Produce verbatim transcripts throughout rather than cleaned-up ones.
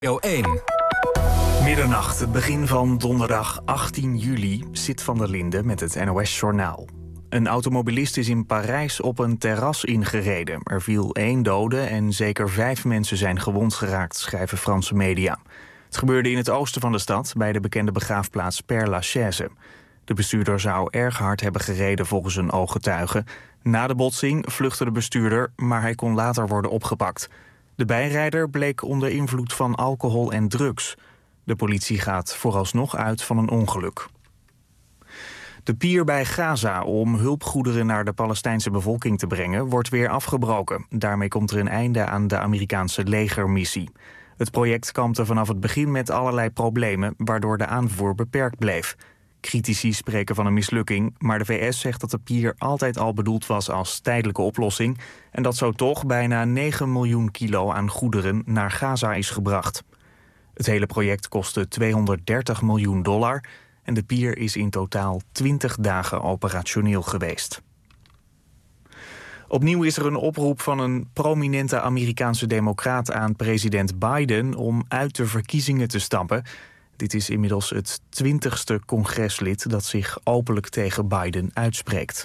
één. Middernacht, het begin van donderdag achttien juli, Sid van der Linde met het N O S-journaal. Een automobilist is in Parijs op een terras ingereden. Er viel één dode en zeker vijf mensen zijn gewond geraakt, schrijven Franse media. Het gebeurde in het oosten van de stad, bij de bekende begraafplaats Père Lachaise. De bestuurder zou erg hard hebben gereden volgens een ooggetuige. Na de botsing vluchtte de bestuurder, maar hij kon later worden opgepakt. De bijrijder bleek onder invloed van alcohol en drugs. De politie gaat vooralsnog uit van een ongeluk. De pier bij Gaza om hulpgoederen naar de Palestijnse bevolking te brengen wordt weer afgebroken. Daarmee komt er een einde aan de Amerikaanse legermissie. Het project kampte vanaf het begin met allerlei problemen, waardoor de aanvoer beperkt bleef. Critici spreken van een mislukking, maar de V S zegt dat de pier altijd al bedoeld was als tijdelijke oplossing en dat zo toch bijna negen miljoen kilo aan goederen naar Gaza is gebracht. Het hele project kostte tweehonderddertig miljoen dollar en de pier is in totaal twintig dagen operationeel geweest. Opnieuw is er een oproep van een prominente Amerikaanse democraat aan president Biden om uit de verkiezingen te stappen. Dit is inmiddels het twintigste congreslid dat zich openlijk tegen Biden uitspreekt.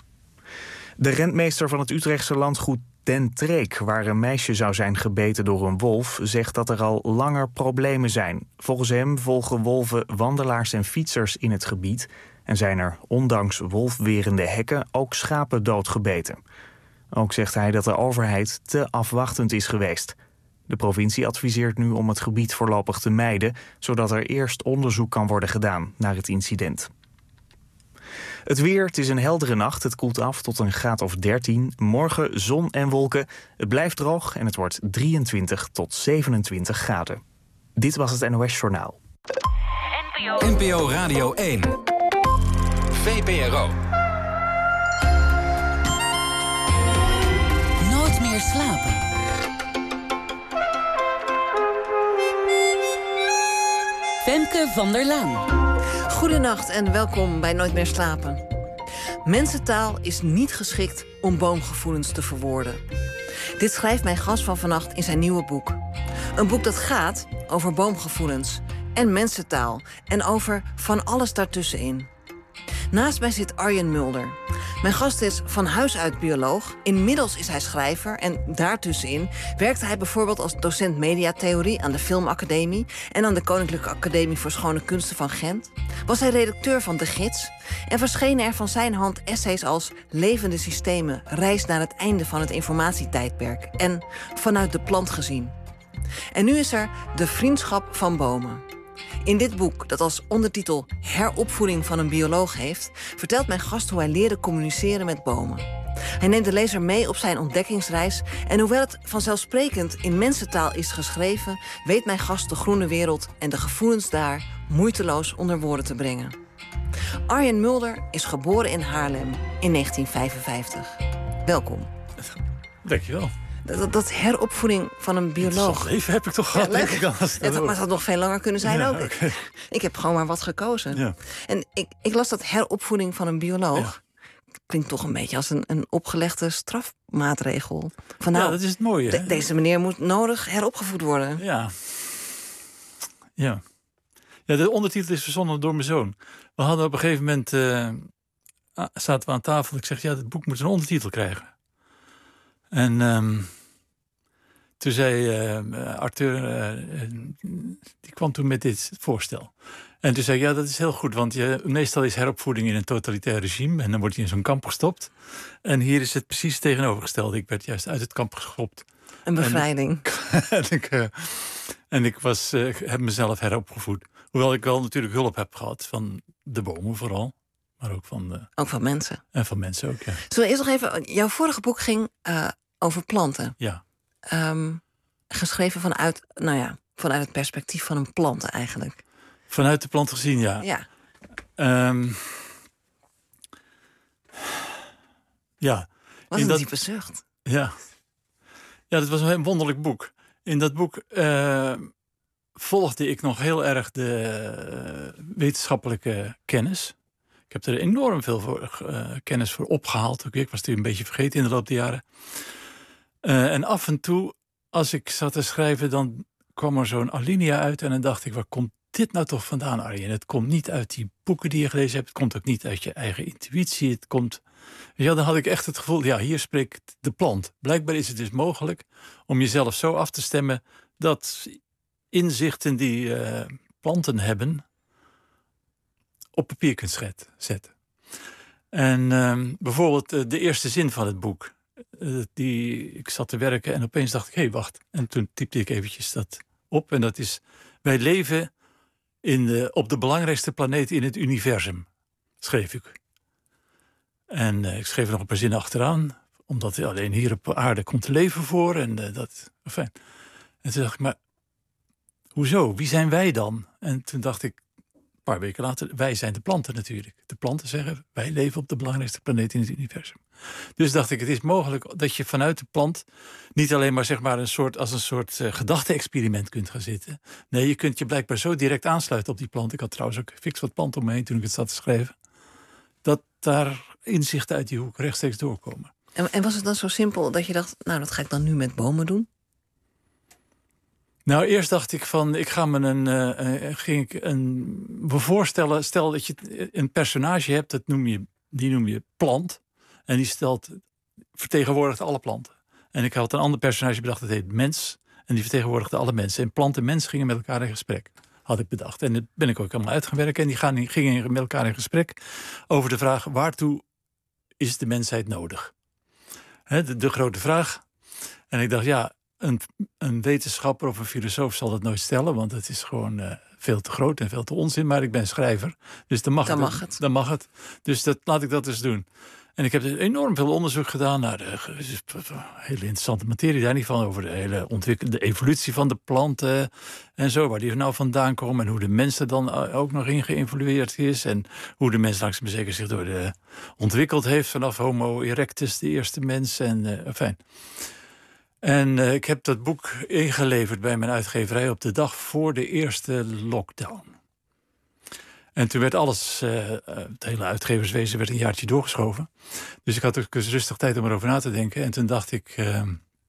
De rentmeester van het Utrechtse landgoed Den Treek, waar een meisje zou zijn gebeten door een wolf, zegt dat er al langer problemen zijn. Volgens hem volgen wolven wandelaars en fietsers in het gebied en zijn er, ondanks wolfwerende hekken, ook schapen doodgebeten. Ook zegt hij dat de overheid te afwachtend is geweest. De provincie adviseert nu om het gebied voorlopig te mijden, zodat er eerst onderzoek kan worden gedaan naar het incident. Het weer, het is een heldere nacht, het koelt af tot een graad of dertien. Morgen zon en wolken, het blijft droog en het wordt drieëntwintig tot zevenentwintig graden. Dit was het N O S-journaal. N P O Radio één. V P R O. Nooit meer slapen. Femke van der Laan. Goedenacht en welkom bij Nooit meer slapen. Mensentaal is niet geschikt om boomgevoelens te verwoorden. Dit schrijft mijn gast van vannacht in zijn nieuwe boek. Een boek dat gaat over boomgevoelens en mensentaal en over van alles daartussenin. Naast mij zit Arjen Mulder. Mijn gast is van huis uit bioloog. Inmiddels is hij schrijver en daartussenin werkte hij bijvoorbeeld als docent mediatheorie aan de Filmacademie en aan de Koninklijke Academie voor Schone Kunsten van Gent. Was hij redacteur van De Gids en verschenen er van zijn hand essays als Levende Systemen, reis naar het einde van het informatietijdperk en Vanuit de plant gezien. En nu is er De Vriendschap van Bomen. In dit boek, dat als ondertitel Heropvoeding van een bioloog heeft, vertelt mijn gast hoe hij leerde communiceren met bomen. Hij neemt de lezer mee op zijn ontdekkingsreis en hoewel het vanzelfsprekend in mensentaal is geschreven, weet mijn gast de groene wereld en de gevoelens daar moeiteloos onder woorden te brengen. Arjen Mulder is geboren in Haarlem in negentien vijfenvijftig. Welkom. Dankjewel. Dat, dat heropvoeding van een bioloog. Dat leven heb ik toch gehad, ja, denk ik. Als het, het, maar het had nog veel langer kunnen zijn ja, ook. Okay. Ik heb gewoon maar wat gekozen. Ja. En ik, ik las dat heropvoeding van een bioloog. Ja. Klinkt toch een beetje als een, een opgelegde strafmaatregel. Van, nou, ja, dat is het mooie. De, deze meneer moet nodig heropgevoed worden. Ja. Ja. Ja, de ondertitel is verzonnen door mijn zoon. We hadden op een gegeven moment... Uh, zaten we aan tafel. Ik zeg, ja, het boek moet een ondertitel krijgen. En... Um, Toen zei uh, Arthur, uh, die kwam toen met dit voorstel. En toen zei ik, ja, dat is heel goed, want je, meestal is heropvoeding in een totalitair regime en dan word je in zo'n kamp gestopt. En hier is het precies tegenovergestelde. Ik werd juist uit het kamp geschopt. Een bevrijding. En, en ik, uh, en ik was, uh, heb mezelf heropgevoed. Hoewel ik wel natuurlijk hulp heb gehad van de bomen vooral. Maar ook van... De, ook van mensen. En van mensen ook, ja. Zullen we eerst nog even... Jouw vorige boek ging uh, over planten. Ja. Um, geschreven vanuit, nou ja, vanuit het perspectief van een plant eigenlijk. Vanuit de plant gezien, ja. Ja. Um, ja. Wat een dat, diepe zucht. Ja. Ja, dat was een wonderlijk boek. In dat boek uh, volgde ik nog heel erg de uh, wetenschappelijke kennis. Ik heb er enorm veel voor, uh, kennis voor opgehaald. Ik was natuurlijk een beetje vergeten in de loop der jaren. Uh, en af en toe, als ik zat te schrijven, dan kwam er zo'n alinea uit en dan dacht ik, waar komt dit nou toch vandaan, Arjen? Het komt niet uit die boeken die je gelezen hebt. Het komt ook niet uit je eigen intuïtie. Het komt... Ja, dan had ik echt het gevoel, ja, hier spreekt de plant. Blijkbaar is het dus mogelijk om jezelf zo af te stemmen dat inzichten die uh, planten hebben op papier kunt schet- zetten. En uh, bijvoorbeeld uh, de eerste zin van het boek. Uh, die, ik zat te werken en opeens dacht ik, hé, hey, wacht. En toen typte ik eventjes dat op. En dat is, wij leven in de, op de belangrijkste planeet in het universum, schreef ik. En uh, ik schreef er nog een paar zinnen achteraan, omdat alleen hier op aarde komt leven voor. En uh, dat, fijn. En toen dacht ik, maar hoezo? Wie zijn wij dan? En toen dacht ik, een paar weken later, wij zijn de planten natuurlijk. De planten zeggen, wij leven op de belangrijkste planeet in het universum. Dus dacht ik, het is mogelijk dat je vanuit de plant niet alleen maar, zeg maar een soort, als een soort uh, gedachte-experiment kunt gaan zitten. Nee, je kunt je blijkbaar zo direct aansluiten op die plant. Ik had trouwens ook fix wat planten om me heen toen ik het zat te schrijven. Dat daar inzichten uit die hoek rechtstreeks doorkomen. En, en was het dan zo simpel dat je dacht, nou, dat ga ik dan nu met bomen doen? Nou, eerst dacht ik van, ik ga me een, uh, ging ik een me voorstellen, stel dat je een personage hebt, dat noem je, die noem je plant, en die stelt, vertegenwoordigt alle planten. En ik had een ander personage bedacht, dat heet mens, en die vertegenwoordigde alle mensen. En plant en mens gingen met elkaar in gesprek, had ik bedacht. En dat ben ik ook allemaal uit gaan werken. En die gaan, gingen met elkaar in gesprek over de vraag, waartoe is de mensheid nodig? He, de, de grote vraag. En ik dacht, ja, Een, een wetenschapper of een filosoof zal dat nooit stellen, want het is gewoon uh, veel te groot en veel te onzin. Maar ik ben schrijver, dus dan mag, dan het, mag het. Dan mag het. Dus dat, laat ik dat eens doen. En ik heb dus enorm veel onderzoek gedaan naar de hele interessante materie daar niet van, over de hele ontwikkeling, de evolutie van de planten en zo, waar die nou vandaan komen en hoe de mens er dan ook nog in geëvolueerd is en hoe de mens langzaam zeker zich door de ontwikkeld heeft vanaf Homo erectus, de eerste mens en uh, fijn. En uh, ik heb dat boek ingeleverd bij mijn uitgeverij op de dag voor de eerste lockdown. En toen werd alles, uh, het hele uitgeverswezen werd een jaartje doorgeschoven. Dus ik had ook eens rustig tijd om erover na te denken. En toen dacht ik uh,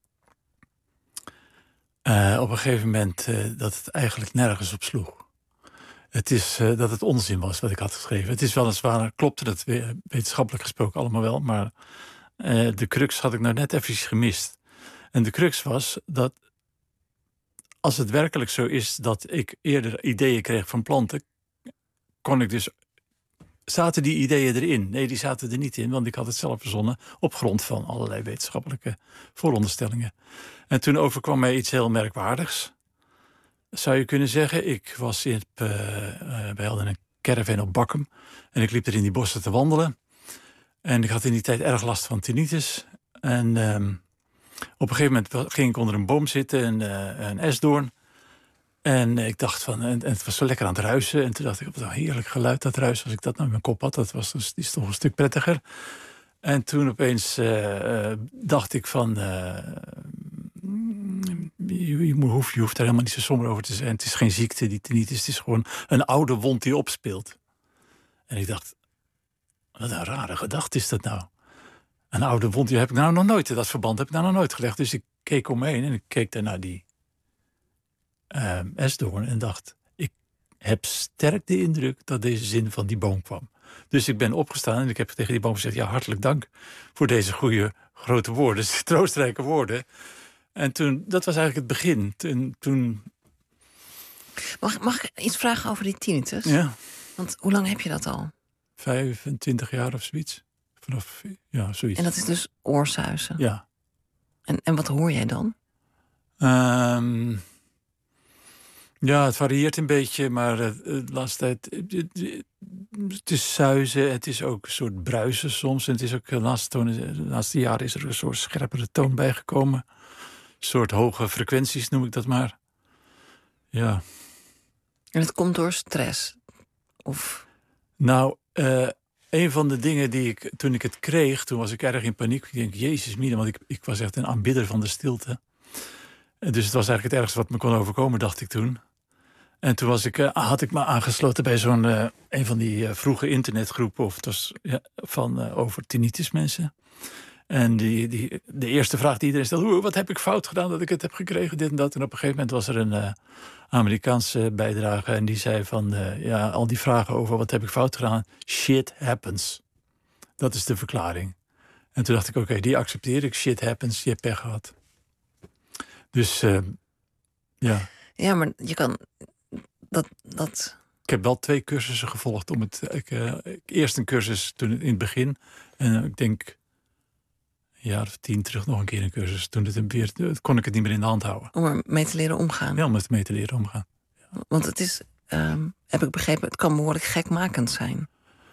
uh, op een gegeven moment uh, dat het eigenlijk nergens op sloeg. Het is uh, dat het onzin was wat ik had geschreven. Het is weliswaar, klopte dat wetenschappelijk gesproken allemaal wel. Maar uh, de crux had ik nou net even gemist. En de crux was dat als het werkelijk zo is dat ik eerder ideeën kreeg van planten, kon ik dus, zaten die ideeën erin? Nee, die zaten er niet in, want ik had het zelf verzonnen op grond van allerlei wetenschappelijke vooronderstellingen. En toen overkwam mij iets heel merkwaardigs, zou je kunnen zeggen. Ik was in het, uh, uh, wij hadden een caravan op Bakkum en ik liep er in die bossen te wandelen. En ik had in die tijd erg last van tinnitus. En Uh, Op een gegeven moment ging ik onder een boom zitten, een, uh, een esdoorn. En ik dacht van, en, en het was zo lekker aan het ruisen. En toen dacht ik, wat een heerlijk geluid, dat ruis. Als ik dat nou in mijn kop had, dat was dus, die is toch een stuk prettiger. En toen opeens uh, uh, dacht ik van, uh, je, je, hoeft, je hoeft daar helemaal niet zo somber over te zijn. Het is geen ziekte, die tinnitus, het is gewoon een oude wond die opspeelt. En ik dacht, wat een rare gedachte is dat nou. Een oude wond, die heb ik nou nog nooit, dat verband heb ik nou nog nooit gelegd. Dus ik keek om me heen en ik keek daar naar die uh, esdoorn en dacht, ik heb sterk de indruk dat deze zin van die boom kwam. Dus ik ben opgestaan en ik heb tegen die boom gezegd, ja, hartelijk dank voor deze goede grote woorden, troostrijke woorden. En toen, dat was eigenlijk het begin. Toen, toen... Mag, mag ik iets vragen over die tinnitus? Ja. Want hoe lang heb je dat al? vijfentwintig jaar of zoiets. Vanaf, ja, zoiets. En dat is dus oorsuizen? Ja. En, en wat hoor jij dan? Um, ja, het varieert een beetje, maar uh, de laatste tijd, het, het is suizen, het is ook een soort bruisen soms. En het is ook de laatste, toon, de laatste jaren is er een soort scherpere toon bijgekomen. Een soort hoge frequenties noem ik dat maar. Ja. En het komt door stress? Of? Nou, uh, een van de dingen die ik, toen ik het kreeg, toen was ik erg in paniek. Ik denk, jezus mina, want ik, ik was echt een aanbidder van de stilte. Dus het was eigenlijk het ergste wat me kon overkomen, dacht ik toen. En toen was ik, uh, had ik me aangesloten bij zo'n uh, een van die uh, vroege internetgroepen of het was, ja, van, uh, over tinnitus mensen. En die, die, de eerste vraag die iedereen stelt... Hoe, wat heb ik fout gedaan dat ik het heb gekregen, dit en dat. En op een gegeven moment was er een uh, Amerikaanse bijdrage... en die zei van, uh, ja, al die vragen over wat heb ik fout gedaan... Shit happens. Dat is de verklaring. En toen dacht ik, oké, okay, die accepteer ik. Shit happens, je hebt pech gehad. Dus, uh, ja. Ja, maar je kan... Dat, dat... Ik heb wel twee cursussen gevolgd. Om het, ik, uh, eerst een cursus toen in het begin. En uh, ik denk... een jaar of tien terug nog een keer een cursus. Toen het weer, kon ik het niet meer in de hand houden. Om er mee te leren omgaan. Ja, om er mee te leren omgaan. Ja. Want het is, um, heb ik begrepen, het kan behoorlijk gekmakend zijn.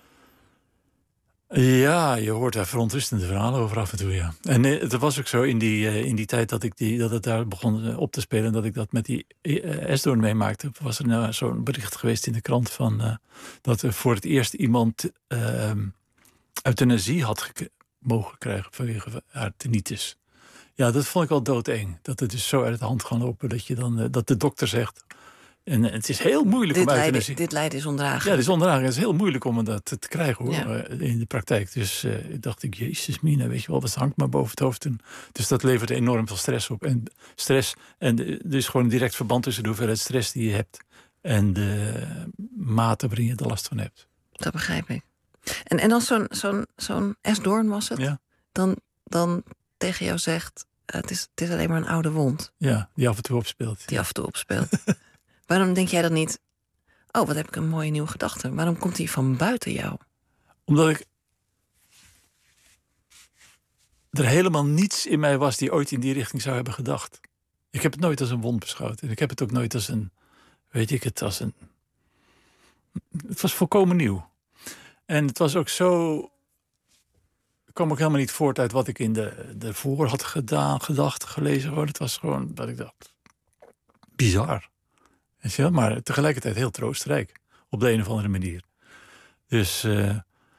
Ja, je hoort daar verontrustende verhalen over af en toe, ja. En het was ook zo in die, uh, in die tijd dat, ik die, dat het daar begon op te spelen... dat ik dat met die uh, Esdoorn meemaakte... was er nou zo'n bericht geweest in de krant van... Uh, dat er voor het eerst iemand uh, euthanasie had gekregen. mogen krijgen vanwege haar tinnitus. Ja, dat vond ik wel doodeng. Dat het dus zo uit de hand gaan lopen dat je dan uh, dat de dokter zegt. En uh, het is heel moeilijk dit om euthanasie. Dit lijden is ondraaglijk. Ja, dit is ondraaglijk. Het is heel moeilijk om dat te, te krijgen hoor, ja. uh, in de praktijk. Dus uh, dacht ik, jezus mina, weet je wel, dat hangt maar boven het hoofd. En, dus dat levert enorm veel stress op. En stress, en uh, er is gewoon een direct verband tussen de hoeveelheid stress die je hebt en de mate waarin je er last van hebt. Dat begrijp ik. En, en als zo'n zo'n zo'n Esdoorn was het, ja. dan, dan tegen jou zegt... Uh, het, is, het is alleen maar een oude wond. Ja, die af en toe opspeelt. Die af en toe opspeelt. Waarom denk jij dan niet... oh, wat heb ik een mooie nieuwe gedachte. Waarom komt die van buiten jou? Omdat ik... er helemaal niets in mij was die ooit in die richting zou hebben gedacht. Ik heb het nooit als een wond beschouwd. En ik heb het ook nooit als een... weet ik het, als een... het was volkomen nieuw. En het was ook zo... het kwam ook helemaal niet voort uit wat ik in de, de voor had gedaan, gedacht, gelezen. Hoor. Het was gewoon dat ik dacht... bizar. Weet je wel? Maar tegelijkertijd heel troostrijk. Op de een of andere manier. Dus... Uh,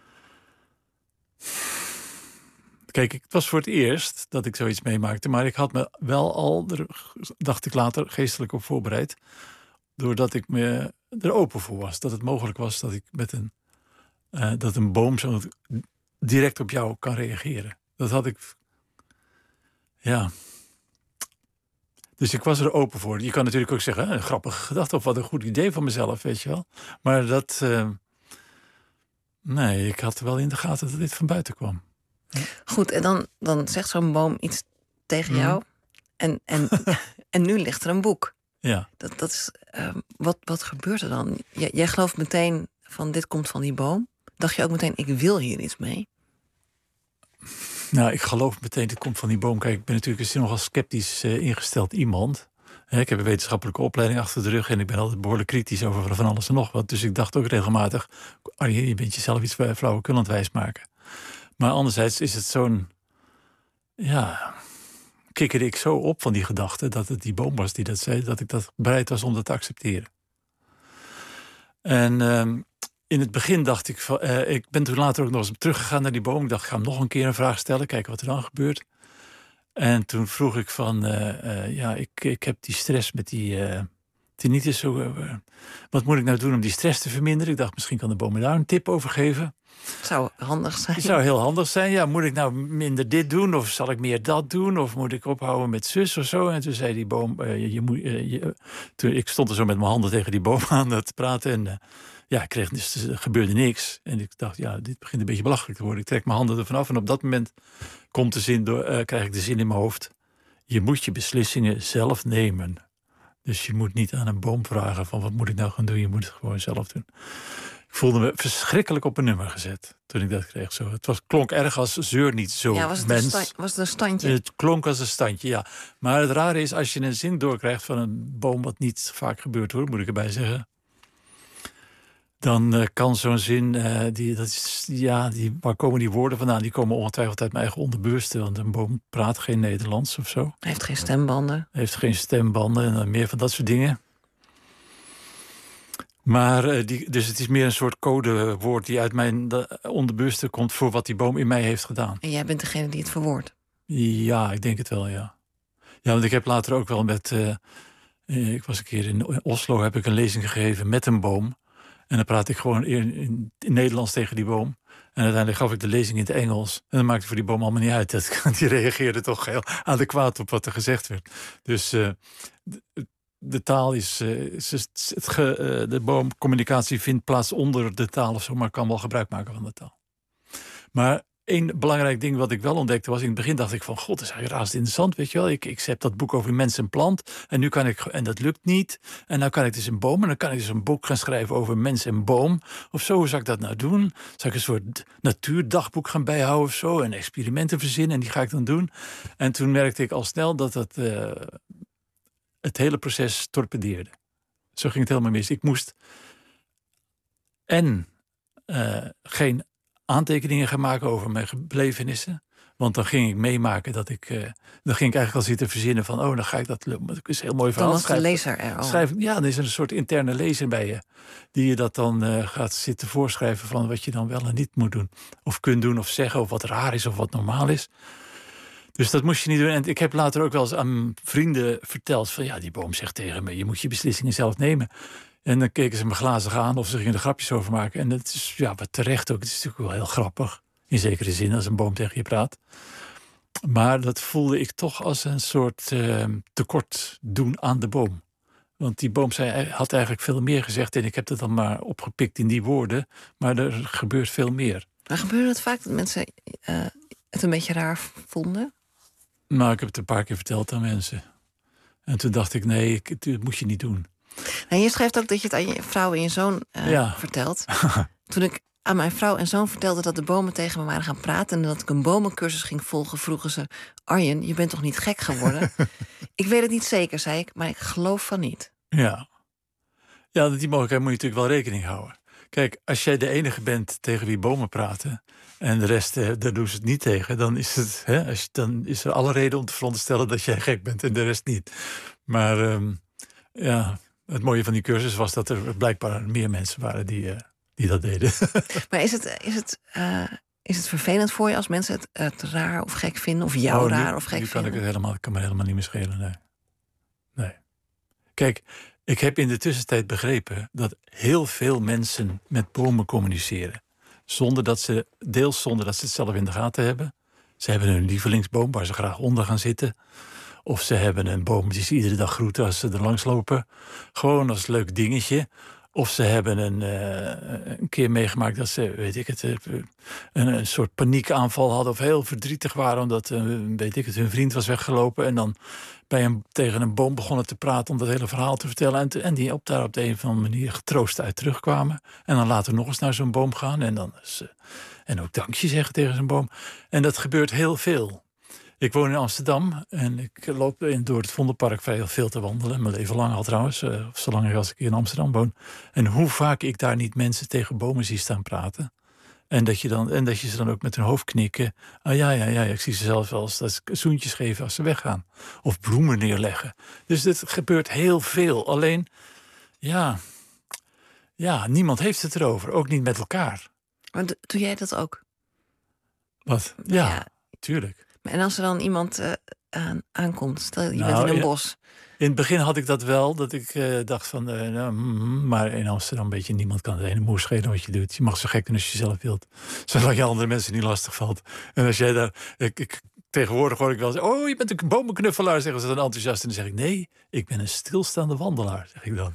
kijk, het was voor het eerst dat ik zoiets meemaakte. Maar ik had me wel al, er, dacht ik later, geestelijk op voorbereid. Doordat ik me er open voor was. Dat het mogelijk was dat ik met een... Uh, dat een boom zo direct op jou kan reageren. Dat had ik... Ja. Dus ik was er open voor. Je kan natuurlijk ook zeggen, een grappige gedachte... of wat een goed idee van mezelf, weet je wel. Maar dat... Uh, nee, ik had wel in de gaten dat dit van buiten kwam. Ja. Goed, en dan, dan zegt zo'n boom iets tegen mm. jou. En, en, en nu ligt er een boek. Ja. Dat, dat is, uh, wat, wat gebeurt er dan? J- jij gelooft meteen van dit komt van die boom. Dacht je ook meteen, ik wil hier iets mee? Nou, ik geloof meteen, dit komt van die boom. Kijk, ik ben natuurlijk een nogal sceptisch uh, ingesteld iemand. He, ik heb een wetenschappelijke opleiding achter de rug... en ik ben altijd behoorlijk kritisch over van alles en nog wat. Dus ik dacht ook regelmatig... Arjen, je bent jezelf iets flauwekulend wijsmaken. Maar anderzijds is het zo'n... ja... kikkerde ik zo op van die gedachte... dat het die boom was die dat zei... dat ik dat bereid was om dat te accepteren. En... Uh, in het begin dacht ik, van, uh, ik ben toen later ook nog eens teruggegaan naar die boom. Ik dacht, ik ga hem nog een keer een vraag stellen, kijken wat er dan gebeurt. En toen vroeg ik van, uh, uh, ja, ik, ik heb die stress met die uh, tinnitus. Zo, uh, wat moet ik nou doen om die stress te verminderen? Ik dacht, misschien kan de boom me daar een tip over geven. Zou handig zijn. Het zou heel handig zijn. Ja, moet ik nou minder dit doen? Of zal ik meer dat doen? Of moet ik ophouden met zus of zo? En toen zei die boom, uh, je, je moet, uh, je, uh, toen, ik stond er zo met mijn handen tegen die boom aan te praten en... Uh, Ja, ik kreeg, dus er gebeurde niks. En ik dacht, ja, dit begint een beetje belachelijk te worden. Ik trek mijn handen ervan af en op dat moment komt de zin door, uh, krijg ik de zin in mijn hoofd. Je moet je beslissingen zelf nemen. Dus je moet niet aan een boom vragen van wat moet ik nou gaan doen. Je moet het gewoon zelf doen. Ik voelde me verschrikkelijk op een nummer gezet toen ik dat kreeg. Zo. Het was, klonk erg als zeur niet zo ja, was het mens. Een sta- was het een standje? Het klonk als een standje, ja. Maar het rare is, als je een zin doorkrijgt van een boom... wat niet vaak gebeurt hoor, moet ik erbij zeggen... dan uh, kan zo'n zin, uh, die, dat is, ja, die, waar komen die woorden vandaan? Die komen ongetwijfeld uit mijn eigen onderbewuste. Want een boom praat geen Nederlands of zo. Hij heeft geen stembanden. Hij heeft geen stembanden en dan meer van dat soort dingen. Maar, uh, die, dus het is meer een soort codewoord die uit mijn onderbewuste komt... voor wat die boom in mij heeft gedaan. En jij bent degene die het verwoordt? Ja, ik denk het wel, ja. Ja, want ik heb later ook wel met... Uh, ik was een keer in Oslo, heb ik een lezing gegeven met een boom... En dan praat ik gewoon in, in, in Nederlands tegen die boom. En uiteindelijk gaf ik de lezing in het Engels. En dat maakte voor die boom allemaal niet uit. Dat, die reageerde toch heel adequaat op wat er gezegd werd. Dus uh, de, de taal is... Uh, is het ge, uh, de boomcommunicatie vindt plaats onder de taal of zo, maar kan wel gebruik maken van de taal. Maar één belangrijk ding wat ik wel ontdekte was... in het begin dacht ik van... God, dat is eigenlijk razend interessant, weet je wel. Ik, ik heb dat boek over mens en plant. En nu kan ik... En dat lukt niet. En nu kan ik dus een boom. En dan kan ik dus een boek gaan schrijven over mens en boom. Of zo, hoe zou ik dat nou doen? Zou ik een soort natuurdagboek gaan bijhouden of zo? En experimenten verzinnen. En die ga ik dan doen. En toen merkte ik al snel dat het... Uh, het hele proces torpedeerde. Zo ging het helemaal mis. Ik moest... En... Uh, geen... aantekeningen gaan maken over mijn belevenissen. Want dan ging ik meemaken dat ik... Uh, dan ging ik eigenlijk al zitten verzinnen van... oh, dan ga ik dat... dat is een heel mooi verhaal. Dan was de lezer er al. Schrijf, ja, dan is er een soort interne lezer bij je. Die je dat dan uh, gaat zitten voorschrijven... van wat je dan wel en niet moet doen. Of kunt doen of zeggen. Of wat raar is of wat normaal is. Dus dat moest je niet doen. En ik heb later ook wel eens aan vrienden verteld... van ja, die boom zegt tegen me... je moet je beslissingen zelf nemen... En dan keken ze me glazig aan of ze gingen er grapjes over maken. En dat is ja, wat terecht ook. Het is natuurlijk wel heel grappig. In zekere zin, als een boom tegen je praat. Maar dat voelde ik toch als een soort uh, tekort doen aan de boom. Want die boom zei, had eigenlijk veel meer gezegd. En ik heb het dan maar opgepikt in die woorden. Maar er gebeurt veel meer. Maar gebeurde het vaak dat mensen uh, het een beetje raar vonden? Nou, ik heb het een paar keer verteld aan mensen. En toen dacht ik, nee, ik, dat moet je niet doen. En je schrijft ook dat je het aan je vrouw en je zoon uh, ja. vertelt. Toen ik aan mijn vrouw en zoon vertelde dat de bomen tegen me waren gaan praten... en dat ik een bomencursus ging volgen, vroegen ze... Arjen, je bent toch niet gek geworden? Ik weet het niet zeker, zei ik, maar ik geloof van niet. Ja, ja die mogelijkheid moet je natuurlijk wel rekening houden. Kijk, als jij de enige bent tegen wie bomen praten... en de rest, eh, daar doen ze het niet tegen... dan is, het, hè, als je, dan is er alle reden om te veronderstellen dat jij gek bent... en de rest niet. Maar um, ja... Het mooie van die cursus was dat er blijkbaar meer mensen waren die, uh, die dat deden. Maar is het, is, het, uh, is het vervelend voor je als mensen het, het raar of gek vinden? Of jou oh, nu, raar of gek nu vinden? Kan ik het helemaal, kan me helemaal niet meer schelen, nee. nee. Kijk, ik heb in de tussentijd begrepen... dat heel veel mensen met bomen communiceren. Zonder dat ze, deels zonder dat ze het zelf in de gaten hebben. Ze hebben een lievelingsboom waar ze graag onder gaan zitten... Of ze hebben een boom die ze iedere dag groeten als ze er langs lopen. Gewoon als leuk dingetje. Of ze hebben een, uh, een keer meegemaakt dat ze, weet ik het, een, een soort paniekaanval hadden. Of heel verdrietig waren omdat, uh, weet ik het, hun vriend was weggelopen. En dan bij hem tegen een boom begonnen te praten om dat hele verhaal te vertellen. En, te, en die op, daar op de een of andere manier getroost uit terugkwamen. En dan later nog eens naar zo'n boom gaan. En, dan is, uh, en ook dankje zeggen tegen zo'n boom. En dat gebeurt heel veel. Ik woon in Amsterdam en ik loop in, door het Vondelpark vrij veel te wandelen. Mijn leven lang al trouwens, uh, zolang als ik in Amsterdam woon. En hoe vaak ik daar niet mensen tegen bomen zie staan praten. En dat je, dan, en dat je ze dan ook met hun hoofd knikken. Ah ja, ja, ja, ik zie ze zelfs wel eens dat zoentjes geven als ze weggaan. Of bloemen neerleggen. Dus dit gebeurt heel veel. Alleen, ja, ja, niemand heeft het erover. Ook niet met elkaar. Maar doe jij dat ook? Wat? Ja, ja. Tuurlijk. En als er dan iemand uh, aan, aankomt, stel je nou, bent in een in, bos. In het begin had ik dat wel, dat ik uh, dacht van, uh, nou, mm, maar in Amsterdam weet je, niemand kan het ene moer schelen wat je doet. Je mag zo gek doen als je zelf wilt, zolang je andere mensen niet lastig valt. En als jij daar, ik, ik, tegenwoordig hoor ik wel zeggen, oh, je bent een bomenknuffelaar, zeggen ze dan enthousiast. En dan zeg ik, nee, ik ben een stilstaande wandelaar, zeg ik dan.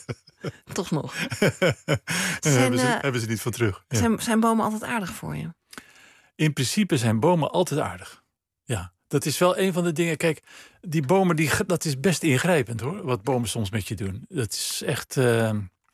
Toch nog. En zijn, hebben, ze, uh, hebben ze niet van terug. Ja. Zijn, zijn bomen altijd aardig voor je? In principe zijn bomen altijd aardig. Ja, dat is wel een van de dingen. Kijk, die bomen, die, dat is best ingrijpend hoor. Wat bomen soms met je doen. Dat is echt... Uh,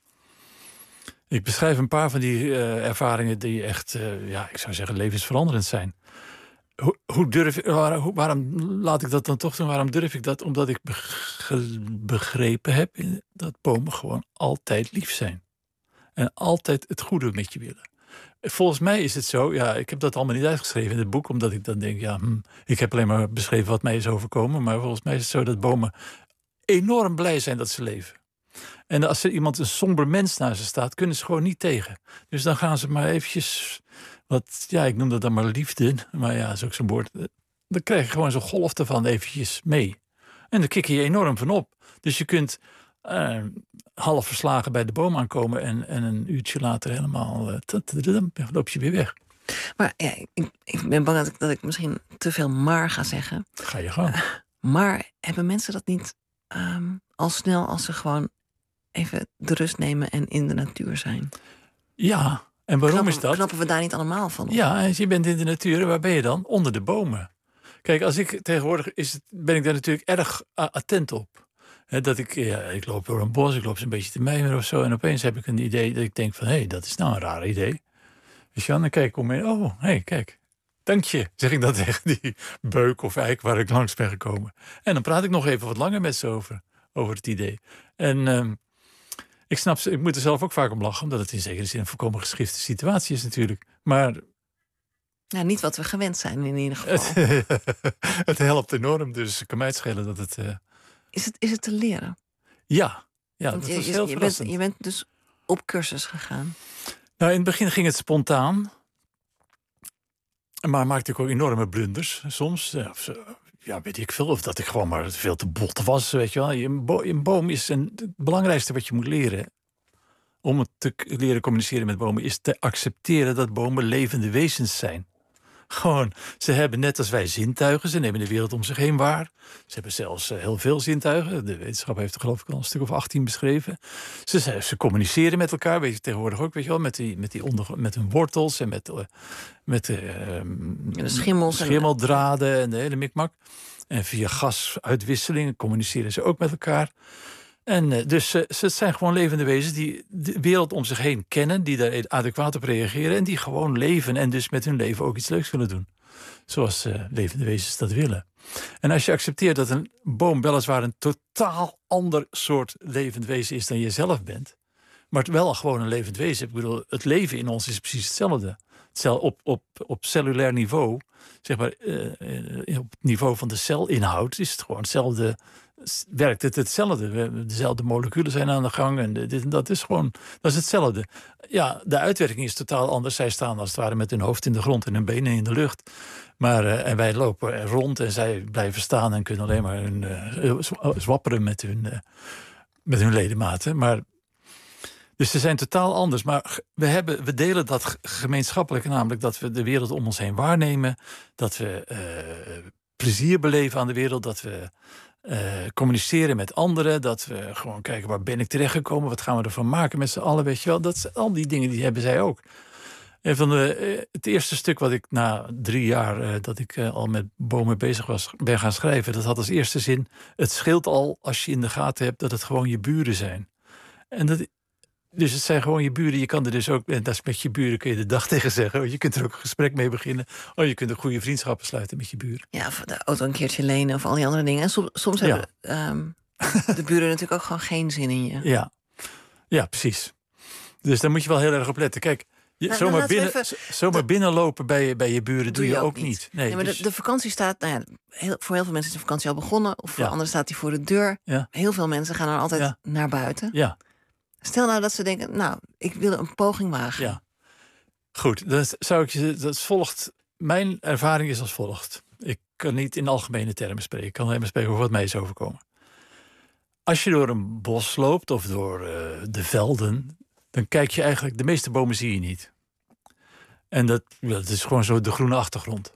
ik beschrijf een paar van die uh, ervaringen die echt, uh, ja, ik zou zeggen, levensveranderend zijn. Hoe, hoe durf ik, waar, hoe, waarom laat ik dat dan toch doen? Waarom durf ik dat? Omdat ik begrepen heb dat bomen gewoon altijd lief zijn. En altijd het goede met je willen. Volgens mij is het zo, ja, ik heb dat allemaal niet uitgeschreven in het boek, omdat ik dan denk, ja, hm, ik heb alleen maar beschreven wat mij is overkomen, maar volgens mij is het zo dat bomen enorm blij zijn dat ze leven. En als er iemand, een somber mens naast ze staat, kunnen ze gewoon niet tegen. Dus dan gaan ze maar eventjes, wat, ja, ik noem dat dan maar liefde, maar ja, dat is ook zo'n woord. Dan krijg je gewoon zo'n golf ervan eventjes mee. En daar kik je enorm van op. Dus je kunt uh, half verslagen bij de boom aankomen en, en een uurtje later helemaal uh, dan loop je weer weg. Maar ja, ik, ik ben bang dat ik, dat ik misschien te veel maar ga zeggen. Ga je gang. Uh, maar hebben mensen dat niet um, al snel als ze gewoon even de rust nemen en in de natuur zijn? Ja, en waarom knappen, is dat? Knappen we daar niet allemaal van op? Ja, en je bent in de natuur, waar ben je dan? Onder de bomen. Kijk, als ik tegenwoordig is het, ben ik daar natuurlijk erg uh, attent op. He, dat ik, ja, ik loop door een bos, ik loop zo'n beetje te mijmeren of zo. En opeens heb ik een idee dat ik denk van, hé, hey, dat is nou een raar idee. Dus ja, dan kijk ik om me heen. Oh, hé, hey, kijk. Dank je, zeg ik dan tegen die beuk of eik waar ik langs ben gekomen. En dan praat ik nog even wat langer met ze over, over het idee. En um, ik snap, ik moet er zelf ook vaak om lachen, omdat het in zekere zin een volkomen geschifte situatie is natuurlijk. Maar... Ja, niet wat we gewend zijn in ieder geval. Het, het helpt enorm, dus ik kan mij het schelen dat het... Uh... Is het... Is het te leren? Ja, ja Want dat je, was je, heel je, verrassend. bent, je bent dus op cursus gegaan. Nou, in het begin ging het spontaan. Maar maakte ik ook enorme blunders soms. Ja, weet ik veel. Of dat ik gewoon maar veel te bot was, weet je wel. Een, bo- een boom is een, het belangrijkste wat je moet leren. Om het te leren communiceren met bomen is te accepteren dat bomen levende wezens zijn. Gewoon, ze hebben net als wij zintuigen. Ze nemen de wereld om zich heen waar. Ze hebben zelfs uh, heel veel zintuigen. De wetenschap heeft er geloof ik al een stuk of achttien beschreven. Ze, ze communiceren met elkaar, weet je tegenwoordig ook, weet je wel, met, die, met, die onder, met hun wortels en met, uh, met uh, de schimmels schimmeldraden en de hele mikmak. En via gasuitwisselingen communiceren ze ook met elkaar. En uh, dus uh, ze zijn gewoon levende wezens die de wereld om zich heen kennen, die daar adequaat op reageren en die gewoon leven en dus met hun leven ook iets leuks willen doen. Zoals uh, levende wezens dat willen. En als je accepteert dat een boom weliswaar een totaal ander soort levend wezen is dan je zelf bent, maar het wel gewoon een levend wezen. Ik bedoel, het leven in ons is precies hetzelfde. Op, op, op cellulair niveau, zeg maar, uh, op het niveau van de celinhoud is het gewoon hetzelfde. Werkt het hetzelfde. We hebben dezelfde moleculen zijn aan de gang. En dit, dat is gewoon, dat is hetzelfde. Ja, de uitwerking is totaal anders. Zij staan als het ware met hun hoofd in de grond en hun benen in de lucht. Maar, uh, en wij lopen rond en zij blijven staan en kunnen alleen maar hun, uh, zwapperen met hun, uh, met hun ledematen. Maar, dus ze zijn totaal anders. Maar we, hebben, we delen dat gemeenschappelijk, namelijk dat we de wereld om ons heen waarnemen. Dat we uh, plezier beleven aan de wereld. Dat we Uh, communiceren met anderen, dat we gewoon kijken waar ben ik terechtgekomen, wat gaan we ervan maken met z'n allen, weet je wel. Dat, al die dingen die hebben zij ook. En van de, uh, het eerste stuk wat ik na drie jaar uh, dat ik uh, al met bomen bezig was, ben gaan schrijven, dat had als eerste zin, het scheelt al als je in de gaten hebt dat het gewoon je buren zijn. En dat, dus het zijn gewoon je buren. Je kan er dus ook, en dat is met je buren kun je de dag tegen zeggen. Je kunt er ook een gesprek mee beginnen. Oh, je kunt een goede vriendschappen sluiten met je buren. Ja, of de auto een keertje lenen of al die andere dingen. En soms, soms ja. hebben um, de buren natuurlijk ook gewoon geen zin in je. Ja, ja, precies. Dus daar moet je wel heel erg op letten. Kijk, je, nou, zomaar, binnen, even, zomaar de, binnenlopen bij je, bij je buren doe, doe je, je ook, ook niet. niet. Nee, nee, maar dus, de, de vakantie staat, nou ja, heel, voor heel veel mensen is de vakantie al begonnen. Of voor ja. anderen staat die voor de deur. Ja. Heel veel mensen gaan dan altijd ja. naar buiten. Ja. Stel nou dat ze denken, nou, ik wil een poging wagen. Ja. Goed, dan zou ik je, dat volgt. Mijn ervaring is als volgt. Ik kan niet in algemene termen spreken. Ik kan alleen maar spreken over wat mij is overkomen. Als je door een bos loopt of door uh, de velden, dan kijk je eigenlijk, de meeste bomen zie je niet. En dat, dat is gewoon zo de groene achtergrond.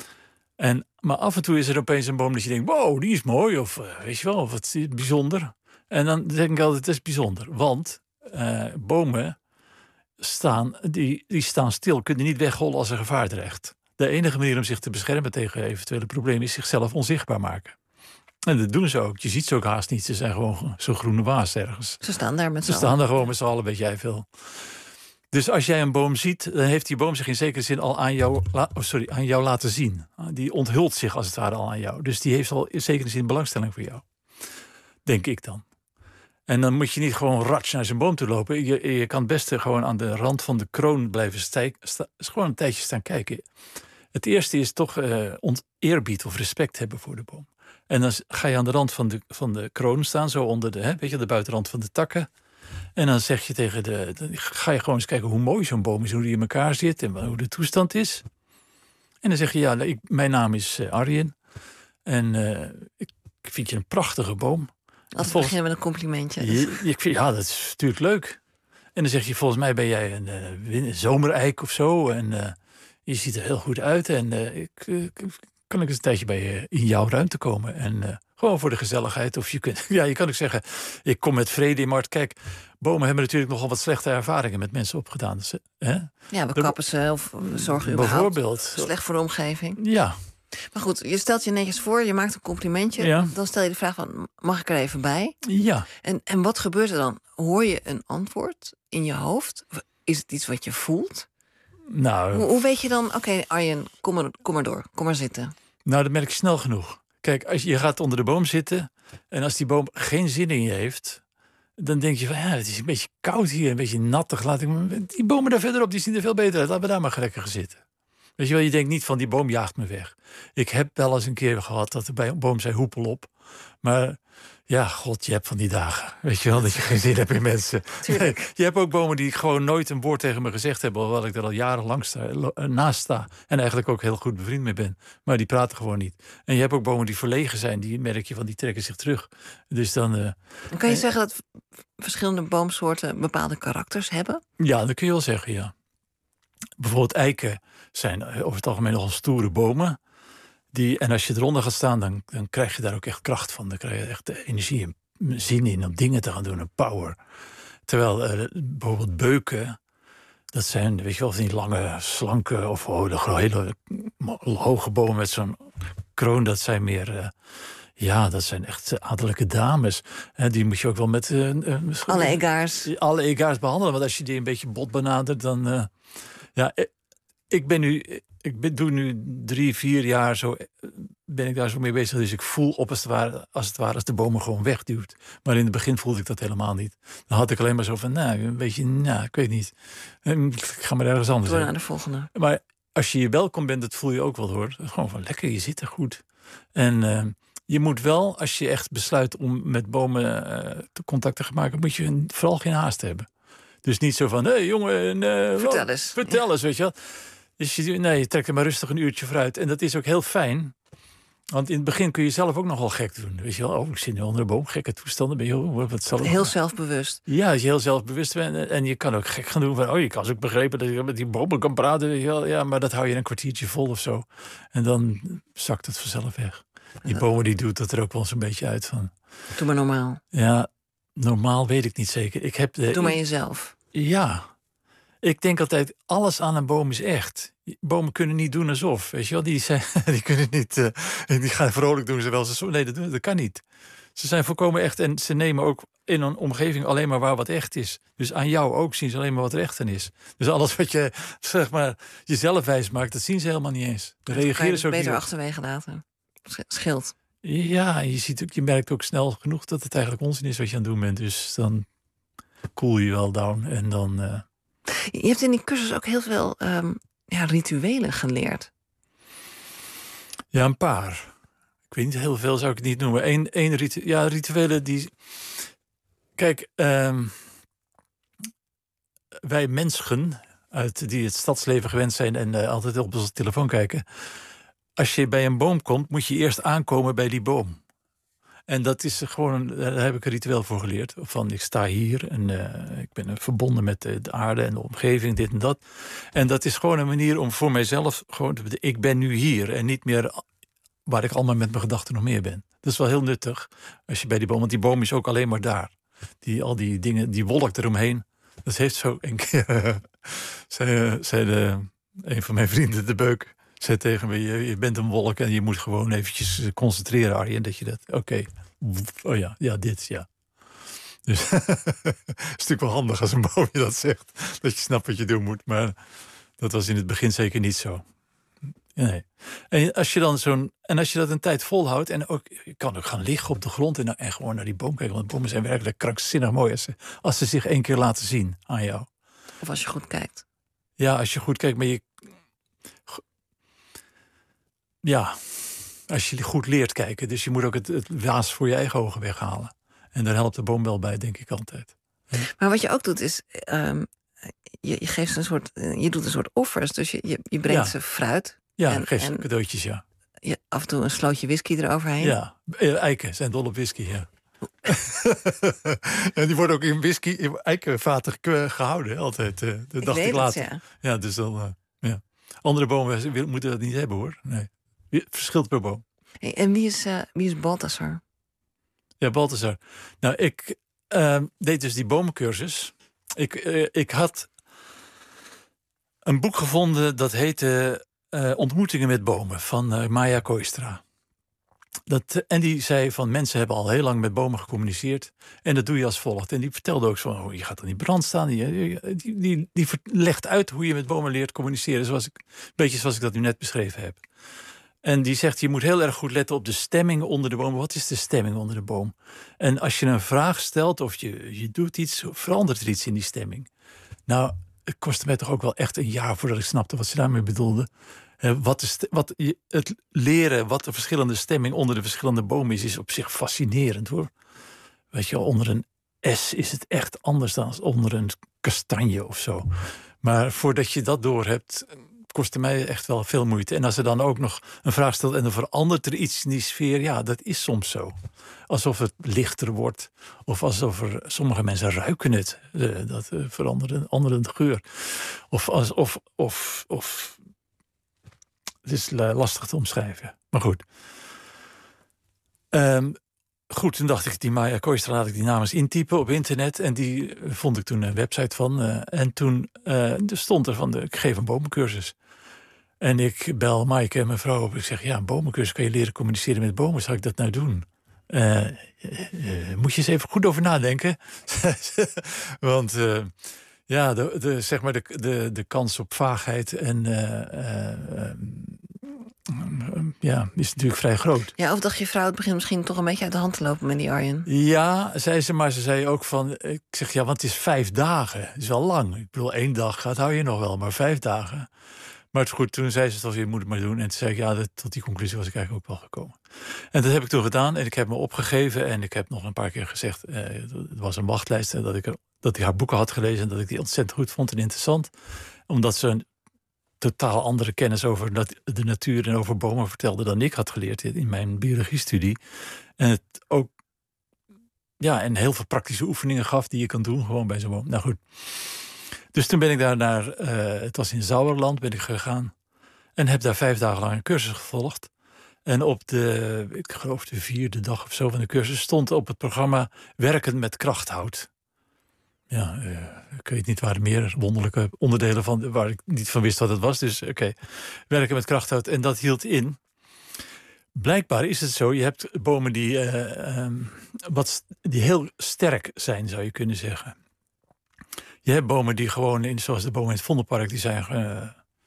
En, maar af en toe is er opeens een boom dat je denkt, wow, die is mooi. Of uh, weet je wel, of het is bijzonder. En dan denk ik altijd, het is bijzonder. Want uh, bomen staan, die, die staan stil, kunnen niet wegrollen als er gevaar dreigt. De enige manier om zich te beschermen tegen eventuele problemen is zichzelf onzichtbaar maken. En dat doen ze ook. Je ziet ze ook haast niet. Ze zijn gewoon zo'n groene waas ergens. Ze staan daar met z'n allen. Ze staan daar gewoon met z'n allen, weet jij veel. Dus als jij een boom ziet, dan heeft die boom zich in zekere zin al aan jou, oh sorry, aan jou laten zien. Die onthult zich als het ware al aan jou. Dus die heeft al in zekere zin belangstelling voor jou. Denk ik dan. En dan moet je niet gewoon ratsch naar zijn boom toe lopen. Je, je kan het beste gewoon aan de rand van de kroon blijven stijgen. Sta, gewoon een tijdje staan kijken. Het eerste is toch uh, eerbied of respect hebben voor de boom. En dan ga je aan de rand van de, van de kroon staan, zo onder de, hè, weet je, de buitenrand van de takken. En dan zeg je tegen de, dan ga je gewoon eens kijken hoe mooi zo'n boom is, hoe die in elkaar zit en hoe de toestand is. En dan zeg je, ja, ik, mijn naam is uh, Arjen. En uh, ik vind je een prachtige boom. Als we Volgens- beginnen met een complimentje. Je, ik vind, ja, dat is natuurlijk leuk. En dan zeg je, volgens mij ben jij een uh, win- zomereik of zo. En uh, je ziet er heel goed uit. En uh, ik, uh, kan ik eens een tijdje bij je in jouw ruimte komen. En uh, gewoon voor de gezelligheid. Of je kunt, ja, je kan ook zeggen, ik kom met vrede in. Maar kijk, bomen hebben natuurlijk nogal wat slechte ervaringen met mensen opgedaan. Dus, hè? Ja, we De- kappen ze of we zorgen überhaupt. Bijvoorbeeld. Slecht voor de omgeving. Ja, Maar goed, je stelt je netjes voor, je maakt een complimentje. Ja. Dan stel je de vraag van, mag ik er even bij? ja. En, en wat gebeurt er dan? Hoor je een antwoord in je hoofd? Of is het iets wat je voelt? Nou, Hoe, hoe weet je dan, oké Arjen, kom maar, kom maar door, kom maar zitten. Nou, dat merk ik snel genoeg. Kijk, als je, je gaat onder de boom zitten en als die boom geen zin in je heeft, dan denk je van, ja, het is een beetje koud hier, een beetje nattig. Laat ik me, die bomen daar verderop, die zien er veel beter uit. Laten we daar maar lekker gaan zitten. Weet je wel, je denkt niet van, die boom jaagt me weg. Ik heb wel eens een keer gehad dat er bij een boom zei, hoepel op. Maar ja, god, je hebt van die dagen. Weet je wel, dat je geen zin hebt in mensen. Nee, je hebt ook bomen die gewoon nooit een woord tegen me gezegd hebben, hoewel ik er al jarenlang sta, naast sta. En eigenlijk ook heel goed bevriend mee ben. Maar die praten gewoon niet. En je hebt ook bomen die verlegen zijn. Die merk je van, die trekken zich terug. Dus dan... Uh, Dan kan je zeggen dat verschillende boomsoorten bepaalde karakters hebben? Ja, dat kun je wel zeggen, ja. Bijvoorbeeld eiken zijn over het algemeen nogal stoere bomen. Die, en als je eronder gaat staan, dan, dan krijg je daar ook echt kracht van. Dan krijg je echt energie en zin in om dingen te gaan doen, een power. Terwijl uh, bijvoorbeeld beuken, dat zijn, weet je wel, van die lange, slanke of oh, de hele hoge bomen met zo'n kroon. Dat zijn meer, uh, ja, dat zijn echt adellijke dames. En die moet je ook wel met... Uh, uh, alle egaars. Alle egaars behandelen, want als je die een beetje bot benadert, dan... Uh, ja, ik ben nu... Ik ben, doe nu drie, vier jaar zo, ben ik daar zo mee bezig. Dus ik voel op als het ware, als het ware als de bomen gewoon wegduwt. Maar in het begin voelde ik dat helemaal niet. Dan had ik alleen maar zo van, nou, een beetje, nou, ik weet niet. Ik ga maar ergens anders Door heen. naar de volgende. Maar als je hier welkom bent, dat voel je ook wel hoor. Gewoon van, lekker, je zit er goed. En uh, je moet wel, als je echt besluit om met bomen uh, te contact te gaan maken, moet je een, vooral geen haast hebben. Dus niet zo van, hé hey, jongen, uh, vertel oh, eens. Vertel ja. eens, weet je wel. Dus je, nee, je trekt er maar rustig een uurtje vooruit. En dat is ook heel fijn. Want in het begin kun je zelf ook nogal gek doen. Weet je wel, oh, ik zit nu onder de boom, gekke toestanden. Ben je, oh, wat zal heel zelfbewust. Ja, als je heel zelfbewust bent. En je kan ook gek gaan doen van, oh, je kan ook begrepen dat je met die bomen kan praten. Weet je wel. Ja, maar dat hou je een kwartiertje vol of zo. En dan zakt het vanzelf weg. Die bomen die doet dat er ook wel eens een beetje uit van. Doe maar normaal. Ja, normaal weet ik niet zeker. Ik heb de, Doe maar jezelf. Ja. Ik denk altijd, alles aan een boom is echt. Bomen kunnen niet doen alsof. Weet je wel, die, zijn, die kunnen niet. Uh, die gaan vrolijk doen ze wel. Ze, nee, dat, dat kan niet. Ze zijn volkomen echt en ze nemen ook in een omgeving alleen maar waar wat echt is. Dus aan jou ook zien ze alleen maar wat er echt aan is. Dus alles wat je zeg maar jezelf wijs maakt, dat zien ze helemaal niet eens. Dan reageren ze ook beter niet achterwege laten. Scheelt. Ja, je, ziet ook, je merkt ook snel genoeg dat het eigenlijk onzin is wat je aan het doen bent. Dus dan cool je wel down en dan. Uh, Je hebt in die cursus ook heel veel um, ja, rituelen geleerd. Ja, een paar. Ik weet niet, heel veel zou ik het niet noemen. Eén, één ritu- ja, rituelen die... Kijk, um, wij mensen uit die het stadsleven gewend zijn en uh, altijd op onze telefoon kijken. Als je bij een boom komt, moet je eerst aankomen bij die boom. En dat is gewoon, een, daar heb ik een ritueel voor geleerd. Van ik sta hier en uh, ik ben verbonden met de, de aarde en de omgeving, dit en dat. En dat is gewoon een manier om voor mijzelf gewoon te bedenken, ik ben nu hier en niet meer waar ik allemaal met mijn gedachten nog meer ben. Dat is wel heel nuttig als je bij die boom, want die boom is ook alleen maar daar. Die, al die dingen, die wolk eromheen. Dat heeft zo een keer, zei, zei de, een van mijn vrienden, de Beuk, zei tegen me, je, je bent een wolk en je moet gewoon eventjes concentreren, Arjen, dat je dat, oké. Okay. Oh ja, ja, dit, ja. Dus het is natuurlijk wel handig als een boom je dat zegt, dat je snapt wat je doen moet, maar dat was in het begin zeker niet zo. Nee. En als je dan zo'n en als je dat een tijd volhoudt en ook je kan ook gaan liggen op de grond en, en gewoon naar die boom kijken, want bomen zijn werkelijk krankzinnig mooi als ze, als ze zich één keer laten zien aan jou. Of als je goed kijkt. Ja, als je goed kijkt, maar je ja, als je goed leert kijken, dus je moet ook het, het waas voor je eigen ogen weghalen. En daar helpt de boom wel bij, denk ik altijd. Ja. Maar wat je ook doet is, um, je, je geeft een soort, je doet een soort offers, dus je, je, je brengt ja. ze fruit. Ja, en, geef ze cadeautjes, ja. Je, af en toe een slootje whisky eroverheen. Ja, eiken zijn dol op whisky, ja. En die worden ook in whisky, in eikenvaten gehouden, altijd. Uh, dat dacht ik later. Het, ja. ja, dus dan, uh, ja. Andere bomen moeten dat niet hebben, hoor. Nee. Verschilt per boom. Hey, en wie is, uh, wie is Balthasar? Ja, Balthasar. Nou, ik uh, deed dus die bomencursus. Ik, uh, ik had een boek gevonden dat heette uh, Ontmoetingen met bomen van uh, Maya Koistra. Dat, en die zei van mensen hebben al heel lang met bomen gecommuniceerd. En dat doe je als volgt. En die vertelde ook zo, oh, je gaat aan die brand staan. Die, die, die, die legt uit hoe je met bomen leert communiceren. Zoals ik, een beetje zoals ik dat nu net beschreven heb. En die zegt, je moet heel erg goed letten op de stemming onder de boom. Wat is de stemming onder de boom? En als je een vraag stelt of je, je doet iets, verandert er iets in die stemming. Nou, het kostte mij toch ook wel echt een jaar voordat ik snapte wat ze daarmee bedoelde. Uh, wat is, wat, het leren wat de verschillende stemming onder de verschillende bomen is, is op zich fascinerend, hoor. Weet je, onder een S is het echt anders dan onder een kastanje of zo. Maar voordat je dat doorhebt, kostte mij echt wel veel moeite. En als er dan ook nog een vraag stelt en er verandert er iets in die sfeer, ja, dat is soms zo. Alsof het lichter wordt. Of alsof er, sommige mensen ruiken het. Uh, dat uh, verandert een andere geur. Of, als, of, of, of het is lastig te omschrijven. Maar goed. Um, goed, toen dacht ik, die Maya Koistra, laat ik die naam eens intypen op internet. En die vond ik toen een website van. Uh, en toen uh, stond er van, de, ik geef een bomencursus. En ik bel Maaike en mijn vrouw op. Ik zeg, ja, een bomencursus, kan je leren communiceren met bomen. Zou ik dat nou doen? Uh, uh, uh, moet je eens even goed over nadenken. Want uh, ja, de, de, zeg maar de, de, de kans op vaagheid en uh, uh, uh, ja, is natuurlijk vrij groot. Ja, of dacht je vrouw, het begint misschien toch een beetje uit de hand te lopen met die Arjen? Ja, zei ze, maar ze zei ook van, ik zeg, ja, want het is vijf dagen. Het is wel lang. Ik bedoel, één dag gaat, hou je nog wel, maar vijf dagen. Maar het is goed, toen zei ze toch, je moet het maar doen. En toen zei ik, ja, dat, tot die conclusie was ik eigenlijk ook wel gekomen. En dat heb ik toen gedaan en ik heb me opgegeven. En ik heb nog een paar keer gezegd, eh, het was een wachtlijst. En dat ik, er, dat ik haar boeken had gelezen en dat ik die ontzettend goed vond en interessant. Omdat ze een totaal andere kennis over de natuur en over bomen vertelde dan ik had geleerd in mijn biologiestudie. En het ook, ja, en heel veel praktische oefeningen gaf die je kan doen gewoon bij zo'n boom. Nou goed. Dus toen ben ik daar naar, uh, het was in Zouwerland, ben ik gegaan. En heb daar vijf dagen lang een cursus gevolgd. En op de, ik geloof de vierde dag of zo van de cursus stond op het programma Werken met krachthout. Ja, uh, ik weet niet waar er meer wonderlijke onderdelen van, waar ik niet van wist wat het was. Dus oké, okay. Werken met krachthout. En dat hield in. Blijkbaar is het zo, je hebt bomen die, uh, um, wat, die heel sterk zijn, zou je kunnen zeggen. Je hebt bomen die gewoon, in, zoals de bomen in het Vondelpark, die zijn uh,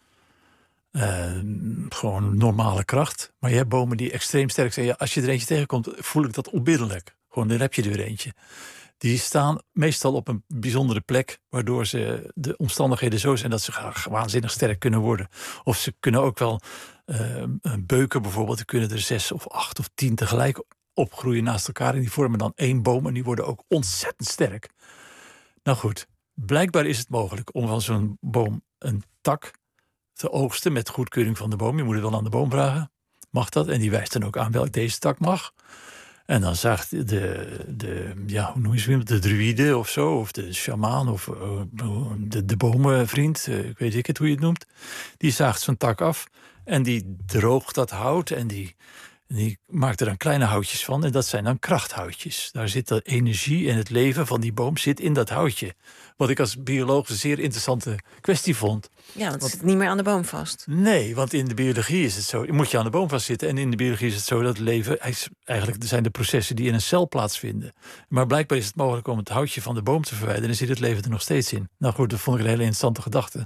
uh, gewoon normale kracht. Maar je hebt bomen die extreem sterk zijn. Ja, als je er eentje tegenkomt, voel ik dat onmiddellijk. Gewoon, dan heb je er weer eentje. Die staan meestal op een bijzondere plek, waardoor ze de omstandigheden zo zijn dat ze waanzinnig sterk kunnen worden. Of ze kunnen ook wel uh, beuken bijvoorbeeld, die kunnen er zes of acht of tien tegelijk opgroeien naast elkaar. En die vormen dan één boom en die worden ook ontzettend sterk. Nou goed. Blijkbaar is het mogelijk om van zo'n boom een tak te oogsten met goedkeuring van de boom. Je moet het wel aan de boom vragen. Mag dat? En die wijst dan ook aan welk deze tak mag. En dan zaagt de, de, ja, hoe noem je ze, de druïde of zo, of de sjamaan, of uh, de, de bomenvriend, uh, ik weet ik het hoe je het noemt. Die zaagt zo'n tak af en die droogt dat hout en die... Die maakt er dan kleine houtjes van en dat zijn dan krachthoutjes. Daar zit de energie en het leven van die boom zit in dat houtje. Wat ik als bioloog een zeer interessante kwestie vond. Ja, want het zit niet meer aan de boom vast. Nee, want in de biologie is het zo. Je moet je aan de boom vastzitten. En in de biologie is het zo dat het leven... Eigenlijk zijn de processen die in een cel plaatsvinden. Maar blijkbaar is het mogelijk om het houtje van de boom te verwijderen. En zit het leven er nog steeds in. Nou goed, dat vond ik een hele interessante gedachte.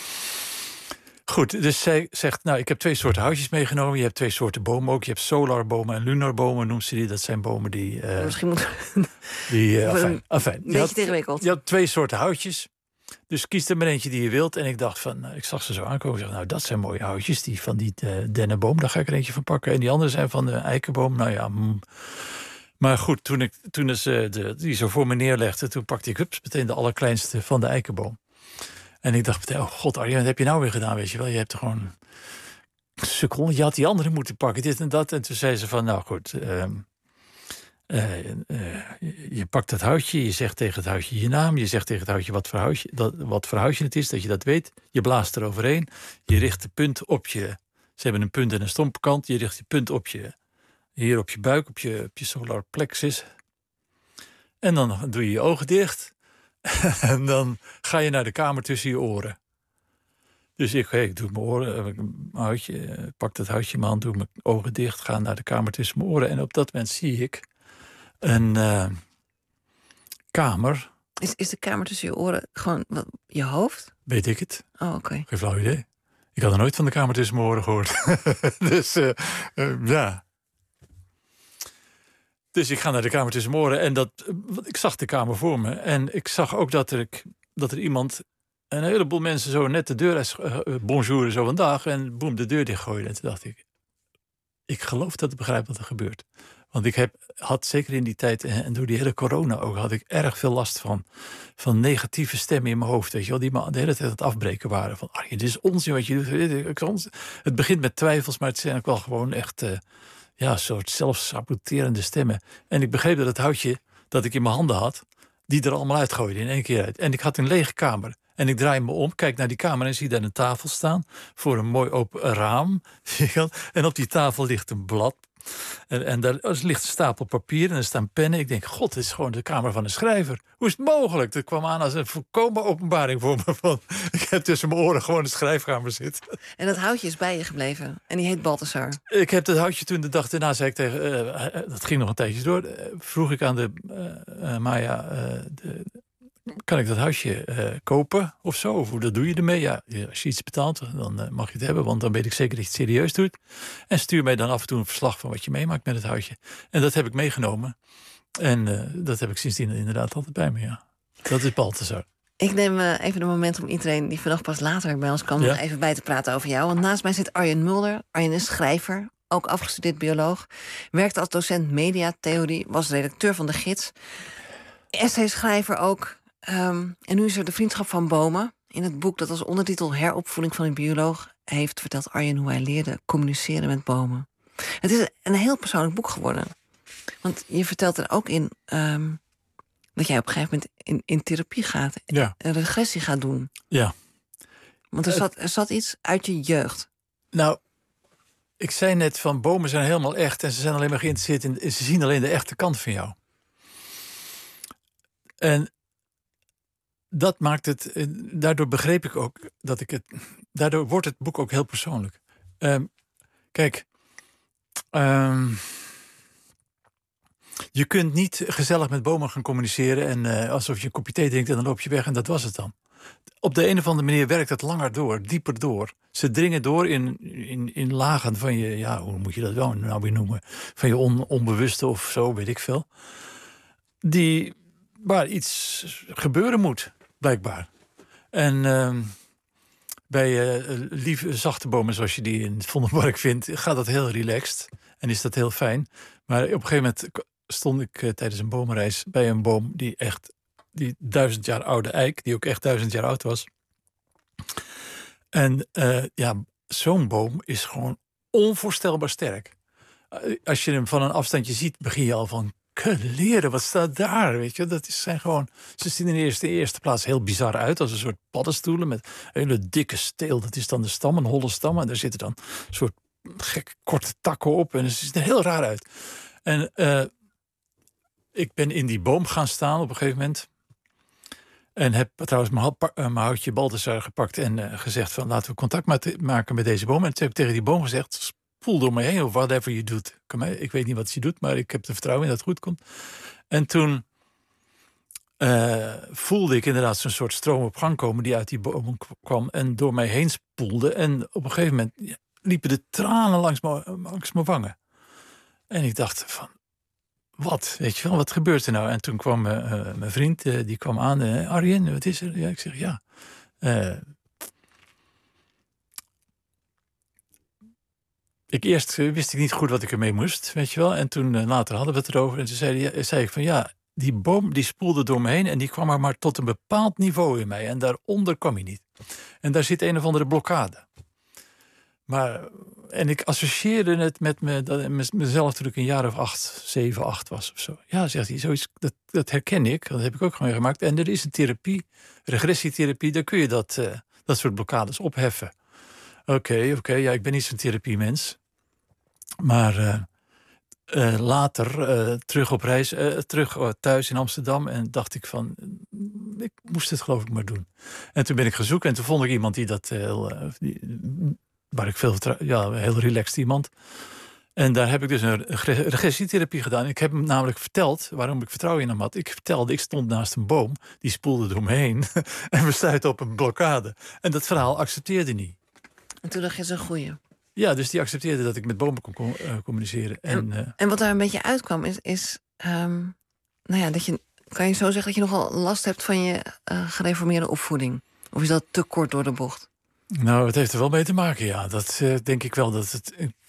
Goed, dus zij zegt, nou, ik heb twee soorten houtjes meegenomen. Je hebt twee soorten bomen ook. Je hebt solarbomen en lunarbomen, noemt ze die. Dat zijn bomen die... Uh, Misschien moet... die uh, afijn, afijn. Een beetje te ingewikkeld. Je had twee soorten houtjes. Dus kies er maar eentje die je wilt. En ik dacht van, ik zag ze zo aankomen. Ik dacht, nou, dat zijn mooie houtjes. Die van die uh, dennenboom, daar ga ik er eentje van pakken. En die andere zijn van de eikenboom. Nou ja, mm. Maar goed, toen ik toen ze de, die zo voor me neerlegde... toen pakte ik hups, meteen de allerkleinste van de eikenboom. En ik dacht meteen, oh god Arjen, wat heb je nou weer gedaan, weet je wel? Je hebt er gewoon sukkel, je had die andere moeten pakken, dit en dat. En toen zei ze van, nou goed, um, Uh, uh, je pakt het houtje, je zegt tegen het houtje je naam... je zegt tegen het houtje wat voor houtje, dat, wat voor houtje het is, dat je dat weet. Je blaast eroverheen, je richt de punt op je... Ze hebben een punt en een stompe kant. Je richt je punt op je, hier op je buik, op je, op je solar plexus. En dan doe je je ogen dicht. En dan ga je naar de kamer tussen je oren. Dus ik, ik doe mijn oren, een houtje, pak dat houtje in mijn hand, doe mijn ogen dicht, ga naar de kamer tussen mijn oren. En op dat moment zie ik een uh, kamer. Is, is de kamer tussen je oren gewoon wat, je hoofd? Weet ik het. Oh, oké. Okay. Geen flauw idee. Ik had er nooit van de kamer tussen mijn oren gehoord. dus uh, uh, ja. Dus ik ga naar de kamer tussen mijn oren en dat, ik zag de kamer voor me. En ik zag ook dat er, dat er iemand, een heleboel mensen zo net de deur uit, uh, bonjour zo vandaag, en boem, de deur dichtgooide. En toen dacht ik, ik geloof dat ik begrijp wat er gebeurt. Want ik heb, had zeker in die tijd, en door die hele corona ook, had ik erg veel last van, van negatieve stemmen in mijn hoofd. Weet je wel, die me de hele tijd aan het afbreken waren. Van, Arjen, dit is onzin wat je doet. Het begint met twijfels, maar het zijn ook wel gewoon echt, uh, ja, soort zelfsaboterende stemmen. En ik begreep dat het houtje dat ik in mijn handen had, die er allemaal uitgooide in één keer uit. En ik had een lege kamer. En ik draai me om, kijk naar die kamer en zie daar een tafel staan voor een mooi open raam. En op die tafel ligt een blad. En, en daar ligt een stapel papier en er staan pennen. Ik denk, god, dit is gewoon de kamer van een schrijver. Hoe is het mogelijk? Dat kwam aan als een volkomen openbaring voor me. Van, ik heb tussen mijn oren gewoon een schrijfkamer zitten. En dat houtje is bij je gebleven. En die heet Balthasar. Ik heb dat houtje toen de dag daarna, zei ik tegen... Uh, dat ging nog een tijdje door. Uh, vroeg ik aan de uh, uh, Maya... Uh, de, kan ik dat huisje uh, kopen of zo? Of hoe dat doe je ermee? Ja, als je iets betaalt, dan uh, mag je het hebben. Want dan weet ik zeker dat je het serieus doet. En stuur mij dan af en toe een verslag van wat je meemaakt met het huisje. En dat heb ik meegenomen. En uh, dat heb ik sindsdien inderdaad altijd bij me, ja. Dat is Balthasar. Ik neem uh, even een moment om iedereen die vannacht pas later bij ons kwam... Ja. even bij te praten over jou. Want naast mij zit Arjen Mulder. Arjen is schrijver, ook afgestudeerd bioloog. Werkte als docent mediatheorie, was redacteur van De Gids. Essayschrijver ook... Um, en nu is er de vriendschap van bomen. In het boek dat als ondertitel Heropvoeding van een bioloog heeft, vertelt Arjen hoe hij leerde communiceren met bomen. Het is een heel persoonlijk boek geworden. Want je vertelt er ook in um, dat jij op een gegeven moment in, in therapie gaat. Ja. Een regressie gaat doen. Ja. Want er zat, er zat iets uit je jeugd. Nou, ik zei net van bomen zijn helemaal echt en ze zijn alleen maar geïnteresseerd in, ze zien alleen de echte kant van jou. En dat maakt het, daardoor begreep ik ook dat ik het, daardoor wordt het boek ook heel persoonlijk. Um, kijk, um, je kunt niet gezellig met bomen gaan communiceren en uh, alsof je een kopje thee drinkt en dan loop je weg en dat was het dan. Op de een of andere manier werkt het langer door, dieper door. Ze dringen door in, in, in lagen van je, ja, hoe moet je dat wel nou weer noemen, van je on, onbewuste of zo, weet ik veel. Die, waar iets gebeuren moet. Blijkbaar. En uh, bij uh, lieve, zachte bomen zoals je die in het Vondelpark vindt, gaat dat heel relaxed. En is dat heel fijn. Maar op een gegeven moment stond ik uh, tijdens een bomenreis bij een boom die echt, die duizend jaar oude eik, die ook echt duizend jaar oud was. En uh, ja, zo'n boom is gewoon onvoorstelbaar sterk. Uh, als je hem van een afstandje ziet, begin je al van leren, wat staat daar, weet je? Dat is, zijn gewoon, ze zien in de eerste, eerste plaats heel bizar uit, als een soort paddenstoelen met hele dikke steel. Dat is dan de stam, een holle stam. En daar zitten dan een soort gekke korte takken op. En het ziet er heel raar uit. En uh, ik ben in die boom gaan staan op een gegeven moment. En heb trouwens mijn, uh, mijn houtje Balthasar gepakt en uh, gezegd van laten we contact maken met deze boom. En toen heb ik tegen die boom gezegd, spoel door me heen of whatever je doet. Ik weet niet wat je doet, maar ik heb er vertrouwen in dat het goed komt. En toen uh, voelde ik inderdaad zo'n soort stroom op gang komen die uit die boom kwam en door mij heen spoelde. En op een gegeven moment ja, liepen de tranen langs mijn, langs mijn wangen. En ik dacht van, wat? Weet je wel, wat gebeurt er nou? En toen kwam uh, mijn vriend, uh, die kwam aan. Uh, Arjen, wat is er? Ja, ik zeg, ja. Uh, Ik eerst wist ik niet goed wat ik ermee moest, weet je wel. En toen uh, later hadden we het erover. En toen zei, ja, zei ik van ja, die boom die spoelde door me heen. En die kwam maar, maar tot een bepaald niveau in mij. En daaronder kwam hij niet. En daar zit een of andere blokkade. Maar en ik associeerde het met, me, dat, met mezelf toen ik een jaar of acht, zeven, acht was of zo. Ja, zegt hij, zoiets, dat, dat herken ik. Dat heb ik ook gewoon gemaakt. En er is een therapie, regressietherapie, daar kun je dat, uh, dat soort blokkades opheffen. Oké, okay, oké, okay, ja, ik ben niet zo'n therapiemens. Maar uh, uh, later, uh, terug op reis, uh, terug uh, thuis in Amsterdam, en dacht ik van, ik moest het geloof ik maar doen. En toen ben ik gaan zoeken en toen vond ik iemand die dat heel, uh, die, waar ik veel vertrouw, ja, een heel relaxed iemand. En daar heb ik dus een regressietherapie gedaan. Ik heb hem namelijk verteld waarom ik vertrouwen in hem had. Ik vertelde, ik stond naast een boom, die spoelde door me heen en we stuitten op een blokkade. En dat verhaal accepteerde niet. En toen dacht je, zo'n goeie. Ja, dus die accepteerde dat ik met bomen kon uh, communiceren. En, en, uh, en wat daar een beetje uitkwam is, is um, nou ja, dat je, kan je zo zeggen dat je nogal last hebt van je uh, gereformeerde opvoeding? Of is dat te kort door de bocht? Nou, het heeft er wel mee te maken, ja. Dat uh, denk ik wel. Dat het, uh,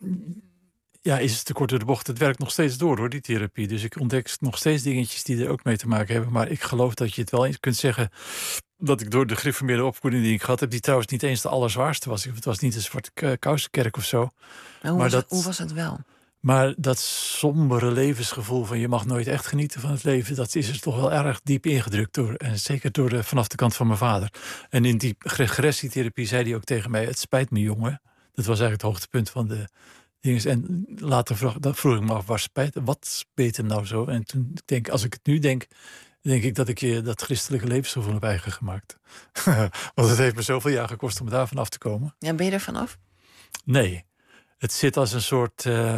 ja, is het te kort door de bocht. Het werkt nog steeds door, hoor, die therapie. Dus ik ontdek nog steeds dingetjes die er ook mee te maken hebben. Maar ik geloof dat je het wel eens kunt zeggen dat ik door de gereformeerde opvoeding die ik gehad heb, die trouwens niet eens de allerzwaarste was. Het was niet een zwarte kousenkerk of zo. Maar hoe, maar was, dat, het, hoe was het wel? Maar dat sombere levensgevoel van je mag nooit echt genieten van het leven, dat is er toch wel erg diep ingedrukt door. En zeker door de, vanaf de kant van mijn vader. En in die regressietherapie zei hij ook tegen mij, het spijt me jongen. Dat was eigenlijk het hoogtepunt van de dingen. En later vroeg, dat vroeg ik me af, waar spijt, wat speet hem nou zo? En toen denk als ik het nu denk, denk ik dat ik je dat christelijke levensgevoel heb eigen gemaakt. Want het heeft me zoveel jaar gekost om daarvan af te komen. Ja, ben je er vanaf? Nee. Het zit als een soort uh,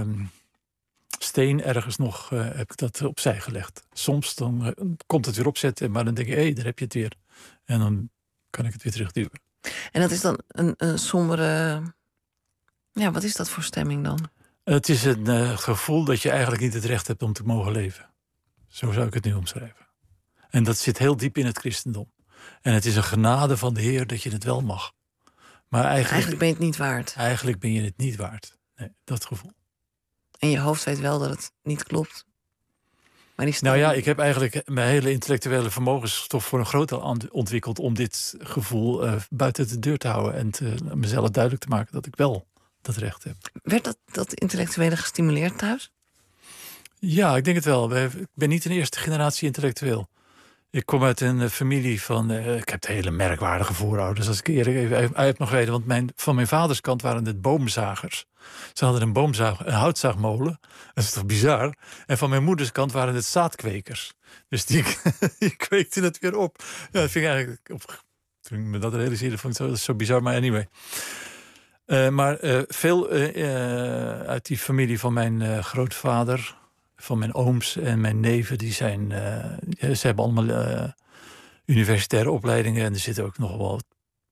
steen ergens nog, uh, heb ik dat opzij gelegd. Soms dan uh, komt het weer opzetten, maar dan denk ik, hé, hey, daar heb je het weer. En dan kan ik het weer terugduwen. En dat is dan een, een sombere, ja, wat is dat voor stemming dan? Het is een uh, gevoel dat je eigenlijk niet het recht hebt om te mogen leven. Zo zou ik het nu omschrijven. En dat zit heel diep in het christendom. En het is een genade van de Heer dat je het wel mag. Maar eigenlijk, eigenlijk ben je het niet waard. Eigenlijk ben je het niet waard. Nee, dat gevoel. En je hoofd weet wel dat het niet klopt. Maar die nou ja, ik heb eigenlijk mijn hele intellectuele vermogens toch voor een groot deel ontwikkeld om dit gevoel uh, buiten de deur te houden en te, mezelf duidelijk te maken dat ik wel dat recht heb. Werd dat, dat intellectuele gestimuleerd thuis? Ja, ik denk het wel. Ik ben niet een eerste generatie intellectueel. Ik kom uit een familie van, uh, ik heb hele merkwaardige voorouders, als ik eerlijk even uit mag weten. Want mijn, van mijn vaders kant waren het boomzagers. Ze hadden een boomzaag, een houtzaagmolen. Dat is toch bizar? En van mijn moeders kant waren het zaadkwekers. Dus die, die kweekten het weer op. Ja, dat vind ik eigenlijk, op, toen ik me dat realiseerde, vond ik het zo, dat is zo bizar, maar anyway. Uh, maar uh, veel uh, uh, uit die familie van mijn uh, grootvader, van mijn ooms en mijn neven, die zijn, uh, ze hebben allemaal uh, universitaire opleidingen en er zitten ook nog wel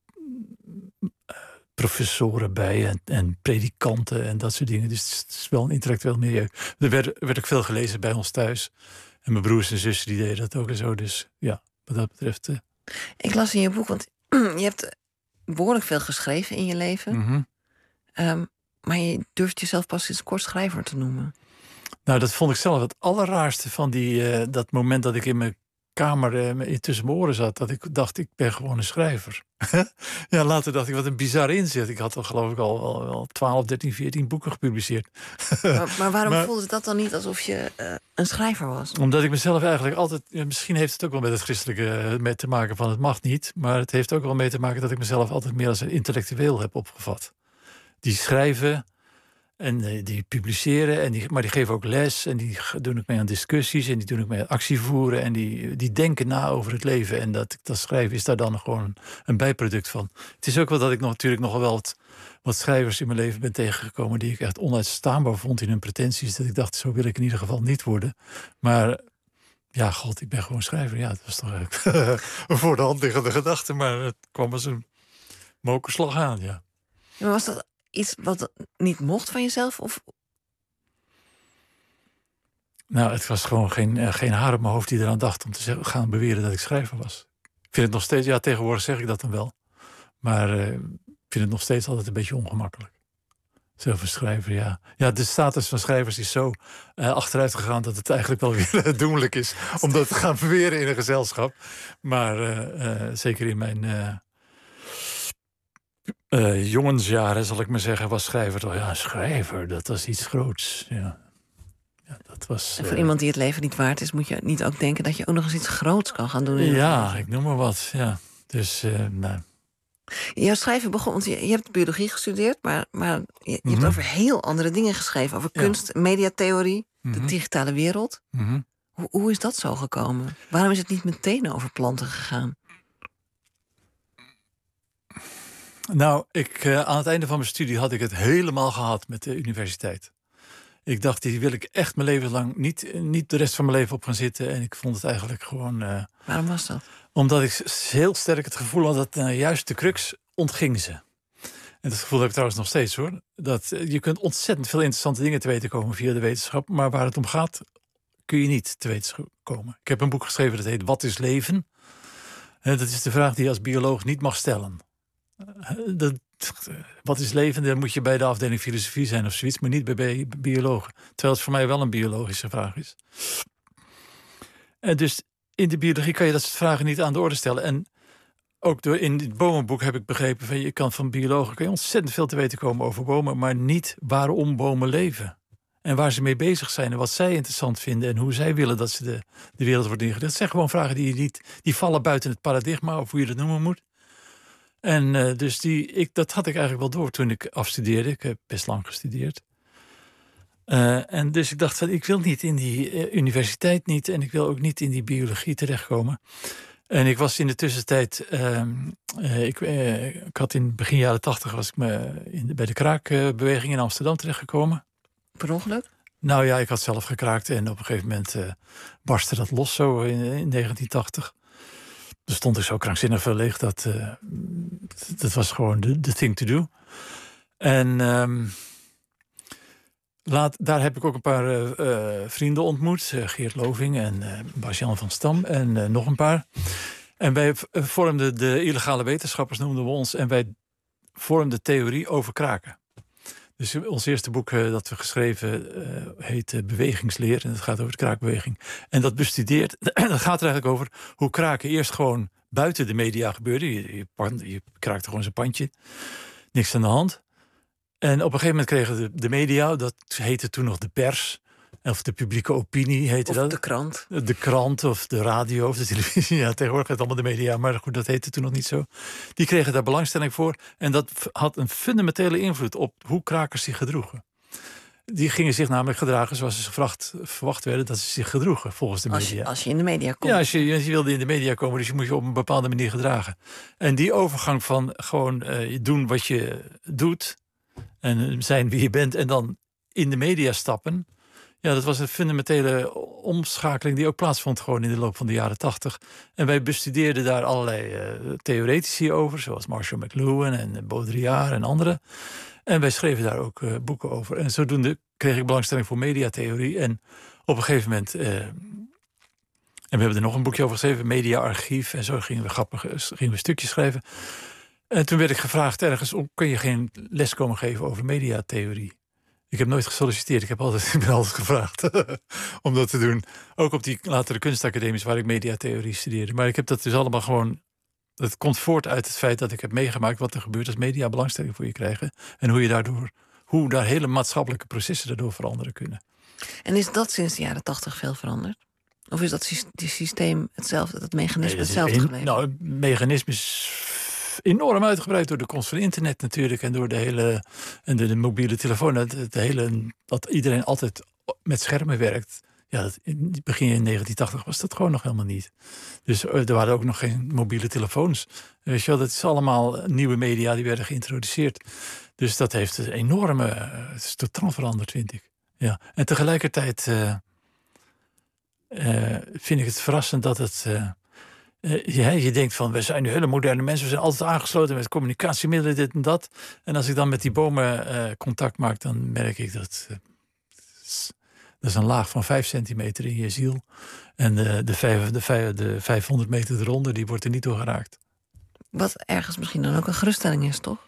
uh, professoren bij en, en predikanten en dat soort dingen. Dus het is wel een intellectueel milieu. Er werd, werd ook veel gelezen bij ons thuis. En mijn broers en zussen die deden dat ook en zo. Dus ja, wat dat betreft. Uh... Ik las in je boek, want je hebt behoorlijk veel geschreven in je leven. Mm-hmm. Um, maar je durft jezelf pas sinds kort schrijver te noemen. Nou, dat vond ik zelf het allerraarste van die, uh, dat moment dat ik in mijn kamer uh, tussen mijn oren zat. Dat ik dacht, ik ben gewoon een schrijver. Ja, later dacht ik, wat een bizar inzicht. Ik had al geloof ik al, al, al twaalf, dertien, veertien boeken gepubliceerd. Maar, maar waarom maar, voelde dat dan niet alsof je uh, een schrijver was? Omdat ik mezelf eigenlijk altijd... Ja, misschien heeft het ook wel met het christelijke uh, mee te maken van het mag niet. Maar het heeft ook wel mee te maken dat ik mezelf altijd meer als een intellectueel heb opgevat. Die schrijven en die publiceren, en die, maar die geven ook les. En die doen ook mee aan discussies en die doen ook mee aan actievoeren. En die, die denken na over het leven. En dat, dat schrijven is daar dan gewoon een, een bijproduct van. Het is ook wel dat ik nog, natuurlijk nog wel wat, wat schrijvers in mijn leven ben tegengekomen die ik echt onuitstaanbaar vond in hun pretenties. Dat ik dacht, zo wil ik in ieder geval niet worden. Maar ja, god, ik ben gewoon schrijver. Ja, dat was toch eigenlijk een voor de hand liggende gedachte. Maar het kwam als een mokerslag aan, ja. Ja, maar was dat iets wat niet mocht van jezelf? Of? Nou, het was gewoon geen, uh, geen haar op mijn hoofd die eraan dacht om te zeggen, gaan beweren dat ik schrijver was. Ik vind het nog steeds, ja, tegenwoordig zeg ik dat dan wel. Maar uh, ik vind het nog steeds altijd een beetje ongemakkelijk. Zelf een schrijver, ja. Ja, de status van schrijvers is zo uh, achteruit gegaan dat het eigenlijk wel weer doenlijk is om dat te gaan beweren in een gezelschap. Maar uh, uh, zeker in mijn... Uh, uh, jongensjaren, zal ik maar zeggen, was schrijver toch? Ja, schrijver, dat was iets groots. Ja. Ja, dat was, en voor uh, iemand die het leven niet waard is, moet je niet ook denken dat je ook nog eens iets groots kan gaan doen. In ja, ik noem maar wat. Ja. Dus, uh, nou. Jouw schrijven begon, want je, je hebt biologie gestudeerd, maar, maar je, je Mm-hmm. hebt over heel andere dingen geschreven. Over Ja. kunst, mediatheorie, Mm-hmm. de digitale wereld. Mm-hmm. Hoe, hoe is dat zo gekomen? Waarom is het niet meteen over planten gegaan? Nou, ik, uh, aan het einde van mijn studie had ik het helemaal gehad met de universiteit. Ik dacht, die wil ik echt mijn leven lang niet, niet de rest van mijn leven op gaan zitten. En ik vond het eigenlijk gewoon... Uh, Waarom was dat? Omdat ik heel sterk het gevoel had dat uh, juist de crux ontging ze. En dat gevoel heb ik trouwens nog steeds hoor. Dat, uh, je kunt ontzettend veel interessante dingen te weten komen via de wetenschap. Maar waar het om gaat, kun je niet te weten komen. Ik heb een boek geschreven dat heet Wat is leven? En dat is de vraag die je als bioloog niet mag stellen. Uh, dat, uh, wat is leven? Dan moet je bij de afdeling filosofie zijn of zoiets, maar niet bij, bij biologen. Terwijl het voor mij wel een biologische vraag is. En dus in de biologie kan je dat soort vragen niet aan de orde stellen. En ook door in het bomenboek heb ik begrepen van je kan van biologen kan je ontzettend veel te weten komen over bomen, maar niet waarom bomen leven. En waar ze mee bezig zijn en wat zij interessant vinden en hoe zij willen dat ze de, de wereld wordt ingericht. Dat zijn gewoon vragen die je niet, die vallen buiten het paradigma, of hoe je dat noemen moet. En uh, dus die, ik, dat had ik eigenlijk wel door toen ik afstudeerde. Ik heb best lang gestudeerd. Uh, en dus ik dacht van, ik wil niet in die uh, universiteit niet en ik wil ook niet in die biologie terechtkomen. En ik was in de tussentijd, uh, uh, ik, uh, ik had in begin jaren tachtig was ik me in de, bij de kraakbeweging in Amsterdam terechtgekomen. Per ongeluk? Nou ja, ik had zelf gekraakt en op een gegeven moment uh, barstte dat los zo in, in negentien tachtig. Er stond ik zo krankzinnig veel leeg dat uh, dat was gewoon de, de thing to do. En um, laat, daar heb ik ook een paar uh, uh, vrienden ontmoet. Uh, Geert Loving en uh, Bas-Jan van Stam en uh, nog een paar. En wij vormden de illegale wetenschappers, noemden we ons. En wij vormden theorie over kraken. Dus ons eerste boek uh, dat we geschreven uh, heet uh, Bewegingsleer. En dat gaat over de kraakbeweging. En dat bestudeert, dat gaat er eigenlijk over hoe kraken eerst gewoon buiten de media gebeurde. Je, je, je kraakte gewoon zijn pandje. Niks aan de hand. En op een gegeven moment kregen de, de media, dat heette toen nog de pers. Of de publieke opinie heette of dat. de krant. De krant of de radio of de televisie. Ja, tegenwoordig heet het allemaal de media. Maar goed, dat heette toen nog niet zo. Die kregen daar belangstelling voor. En dat had een fundamentele invloed op hoe krakers zich gedroegen. Die gingen zich namelijk gedragen zoals ze gevraagd, verwacht werden dat ze zich gedroegen volgens de media. Als je, als je in de media komt. Ja, als je, je wilde in de media komen, dus je moest je op een bepaalde manier gedragen. En die overgang van gewoon uh, doen wat je doet en zijn wie je bent en dan in de media stappen. Ja, dat was een fundamentele omschakeling die ook plaatsvond gewoon in de loop van de jaren tachtig. En wij bestudeerden daar allerlei uh, theoretici over, zoals Marshall McLuhan en Baudrillard en anderen. En wij schreven daar ook uh, boeken over. En zodoende kreeg ik belangstelling voor mediatheorie. En op een gegeven moment... Uh, en we hebben er nog een boekje over geschreven, Mediaarchief. En zo gingen we grappig gingen we stukjes schrijven. En toen werd ik gevraagd ergens, kun je geen les komen geven over mediatheorie? Ik heb nooit gesolliciteerd. Ik heb altijd, ik ben altijd gevraagd om dat te doen. Ook op die latere kunstacademies waar ik mediatheorie studeerde. Maar ik heb dat dus allemaal gewoon... Het komt voort uit het feit dat ik heb meegemaakt wat er gebeurt als media belangstelling voor je krijgen. En hoe je daardoor, hoe daar hele maatschappelijke processen daardoor veranderen kunnen. En is dat sinds de jaren tachtig veel veranderd? Of is dat systeem hetzelfde, dat mechanisme Nee, dat hetzelfde een, gebleven? Nou, het mechanisme is enorm uitgebreid door de komst van internet natuurlijk. En door de hele en de, de mobiele telefoon. Het, de hele, dat iedereen altijd met schermen werkt. Ja, dat, in begin in negentien tachtig was dat gewoon nog helemaal niet. Dus er waren ook nog geen mobiele telefoons. Weet je wel, dat is allemaal nieuwe media die werden geïntroduceerd. Dus dat heeft een enorme... Het is totaal veranderd, vind ik. Ja. En tegelijkertijd uh, uh, vind ik het verrassend dat het... Uh, uh, je, je denkt van, we zijn nu hele moderne mensen. We zijn altijd aangesloten met communicatiemiddelen, dit en dat. En als ik dan met die bomen uh, contact maak, dan merk ik dat... Uh, Dat is een laag van vijf centimeter in je ziel. En de, de, vijf, de, vijf, de vijfhonderd meter eronder, die wordt er niet door geraakt. Wat ergens misschien dan ook een geruststelling is, toch?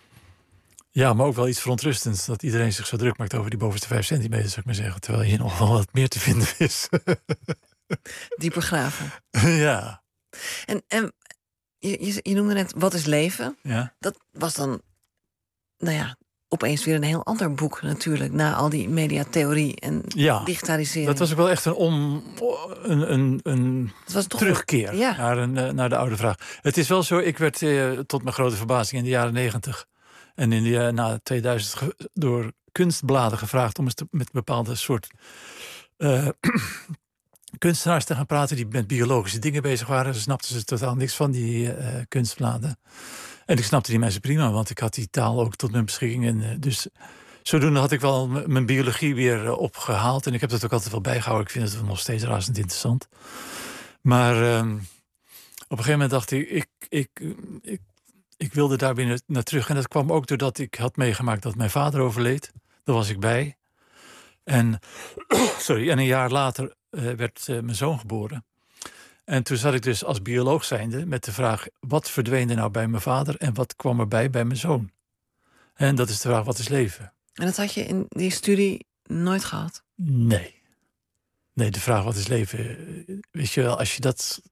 Ja, maar ook wel iets verontrustends. Dat iedereen zich zo druk maakt over die bovenste vijf centimeter, zou ik maar zeggen. Terwijl hier nog wel wat meer te vinden is. Dieper graven. Ja. En, en je, je, je noemde net Wat is leven? Ja. Dat was dan, nou ja, opeens weer een heel ander boek natuurlijk. Na al die mediatheorie en Ja, digitalisering. dat was ook wel echt een, om, een, een, een Het was toch terugkeer wel- ja. naar, een, eh, naar de oude vraag. Het is wel zo, ik werd eh, tot mijn grote verbazing in de jaren negentig... en in de jaren na tweeduizend ge- door kunstbladen gevraagd... om eens te, met bepaalde soort eh, kunstenaars te gaan praten... die met biologische dingen bezig waren. Ze snapten ze totaal niks van, die eh, kunstbladen. En ik snapte die mensen prima, want ik had die taal ook tot mijn beschikking. En, uh, dus zodoende had ik wel m- mijn biologie weer uh, opgehaald. En ik heb dat ook altijd wel bijgehouden. Ik vind het nog steeds razend interessant. Maar uh, op een gegeven moment dacht ik ik, ik, ik, ik wilde daar weer naar terug. En dat kwam ook doordat ik had meegemaakt dat mijn vader overleed. Daar was ik bij. En, sorry, en een jaar later uh, werd uh, mijn zoon geboren. En toen zat ik dus als bioloog zijnde met de vraag... wat verdween er nou bij mijn vader en wat kwam erbij bij mijn zoon? En dat is de vraag, wat is leven? En dat had je in die studie nooit gehad? Nee. Nee, de vraag, wat is leven? Weet je wel, als je dat...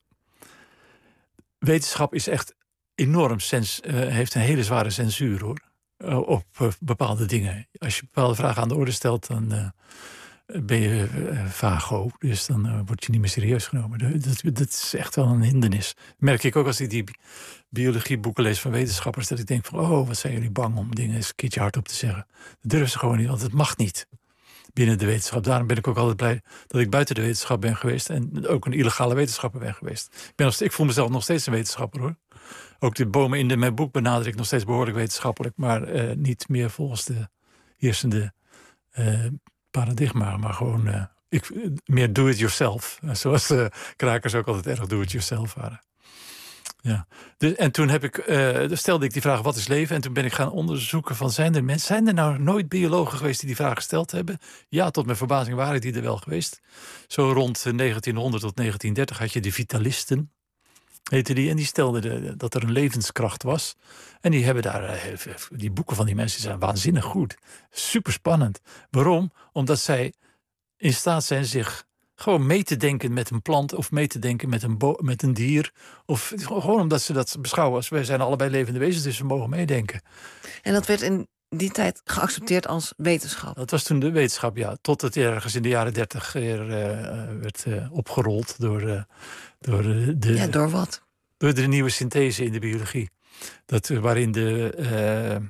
Wetenschap is echt enorm... Sens, uh, heeft een hele zware censuur, hoor. Uh, op uh, bepaalde dingen. Als je bepaalde vragen aan de orde stelt... dan uh, ben je uh, vago. Dus dan uh, word je niet meer serieus genomen. Dat, dat is echt wel een hindernis. Dat merk ik ook als ik die biologieboeken lees van wetenschappers... dat ik denk van, oh, wat zijn jullie bang om dingen eens een keertje hardop te zeggen. Dat durven ze gewoon niet, want het mag niet binnen de wetenschap. Daarom ben ik ook altijd blij dat ik buiten de wetenschap ben geweest... en ook een illegale wetenschapper ben geweest. Ik, ben nog, ik voel mezelf nog steeds een wetenschapper, hoor. Ook de bomen in de, mijn boek benader ik nog steeds behoorlijk wetenschappelijk... maar uh, niet meer volgens de heersende uh, paradigma, maar gewoon uh, ik, meer do-it-yourself. Zoals de krakers ook altijd erg do-it-yourself waren. Ja. Dus, en toen heb ik, uh, stelde ik die vraag, wat is leven? En toen ben ik gaan onderzoeken van, zijn er mensen... zijn er nou nooit biologen geweest die die vraag gesteld hebben? Ja, tot mijn verbazing waren die er wel geweest. Zo rond negentienhonderd tot negentien dertig had je de vitalisten... heette die, en die stelden de, dat er een levenskracht was. En die hebben daar, uh, die boeken van die mensen zijn waanzinnig goed. Super spannend. Waarom? Omdat zij in staat zijn zich gewoon mee te denken met een plant... of mee te denken met een, bo- met een dier. Of gewoon omdat ze dat beschouwen als... wij zijn allebei levende wezens, dus we mogen meedenken. En dat werd in die tijd geaccepteerd als wetenschap? Dat was toen de wetenschap, ja. Tot het ergens in de jaren dertig weer uh, werd uh, opgerold door, uh, door de... Ja, door wat? Door de nieuwe synthese in de biologie. Dat, waarin de uh,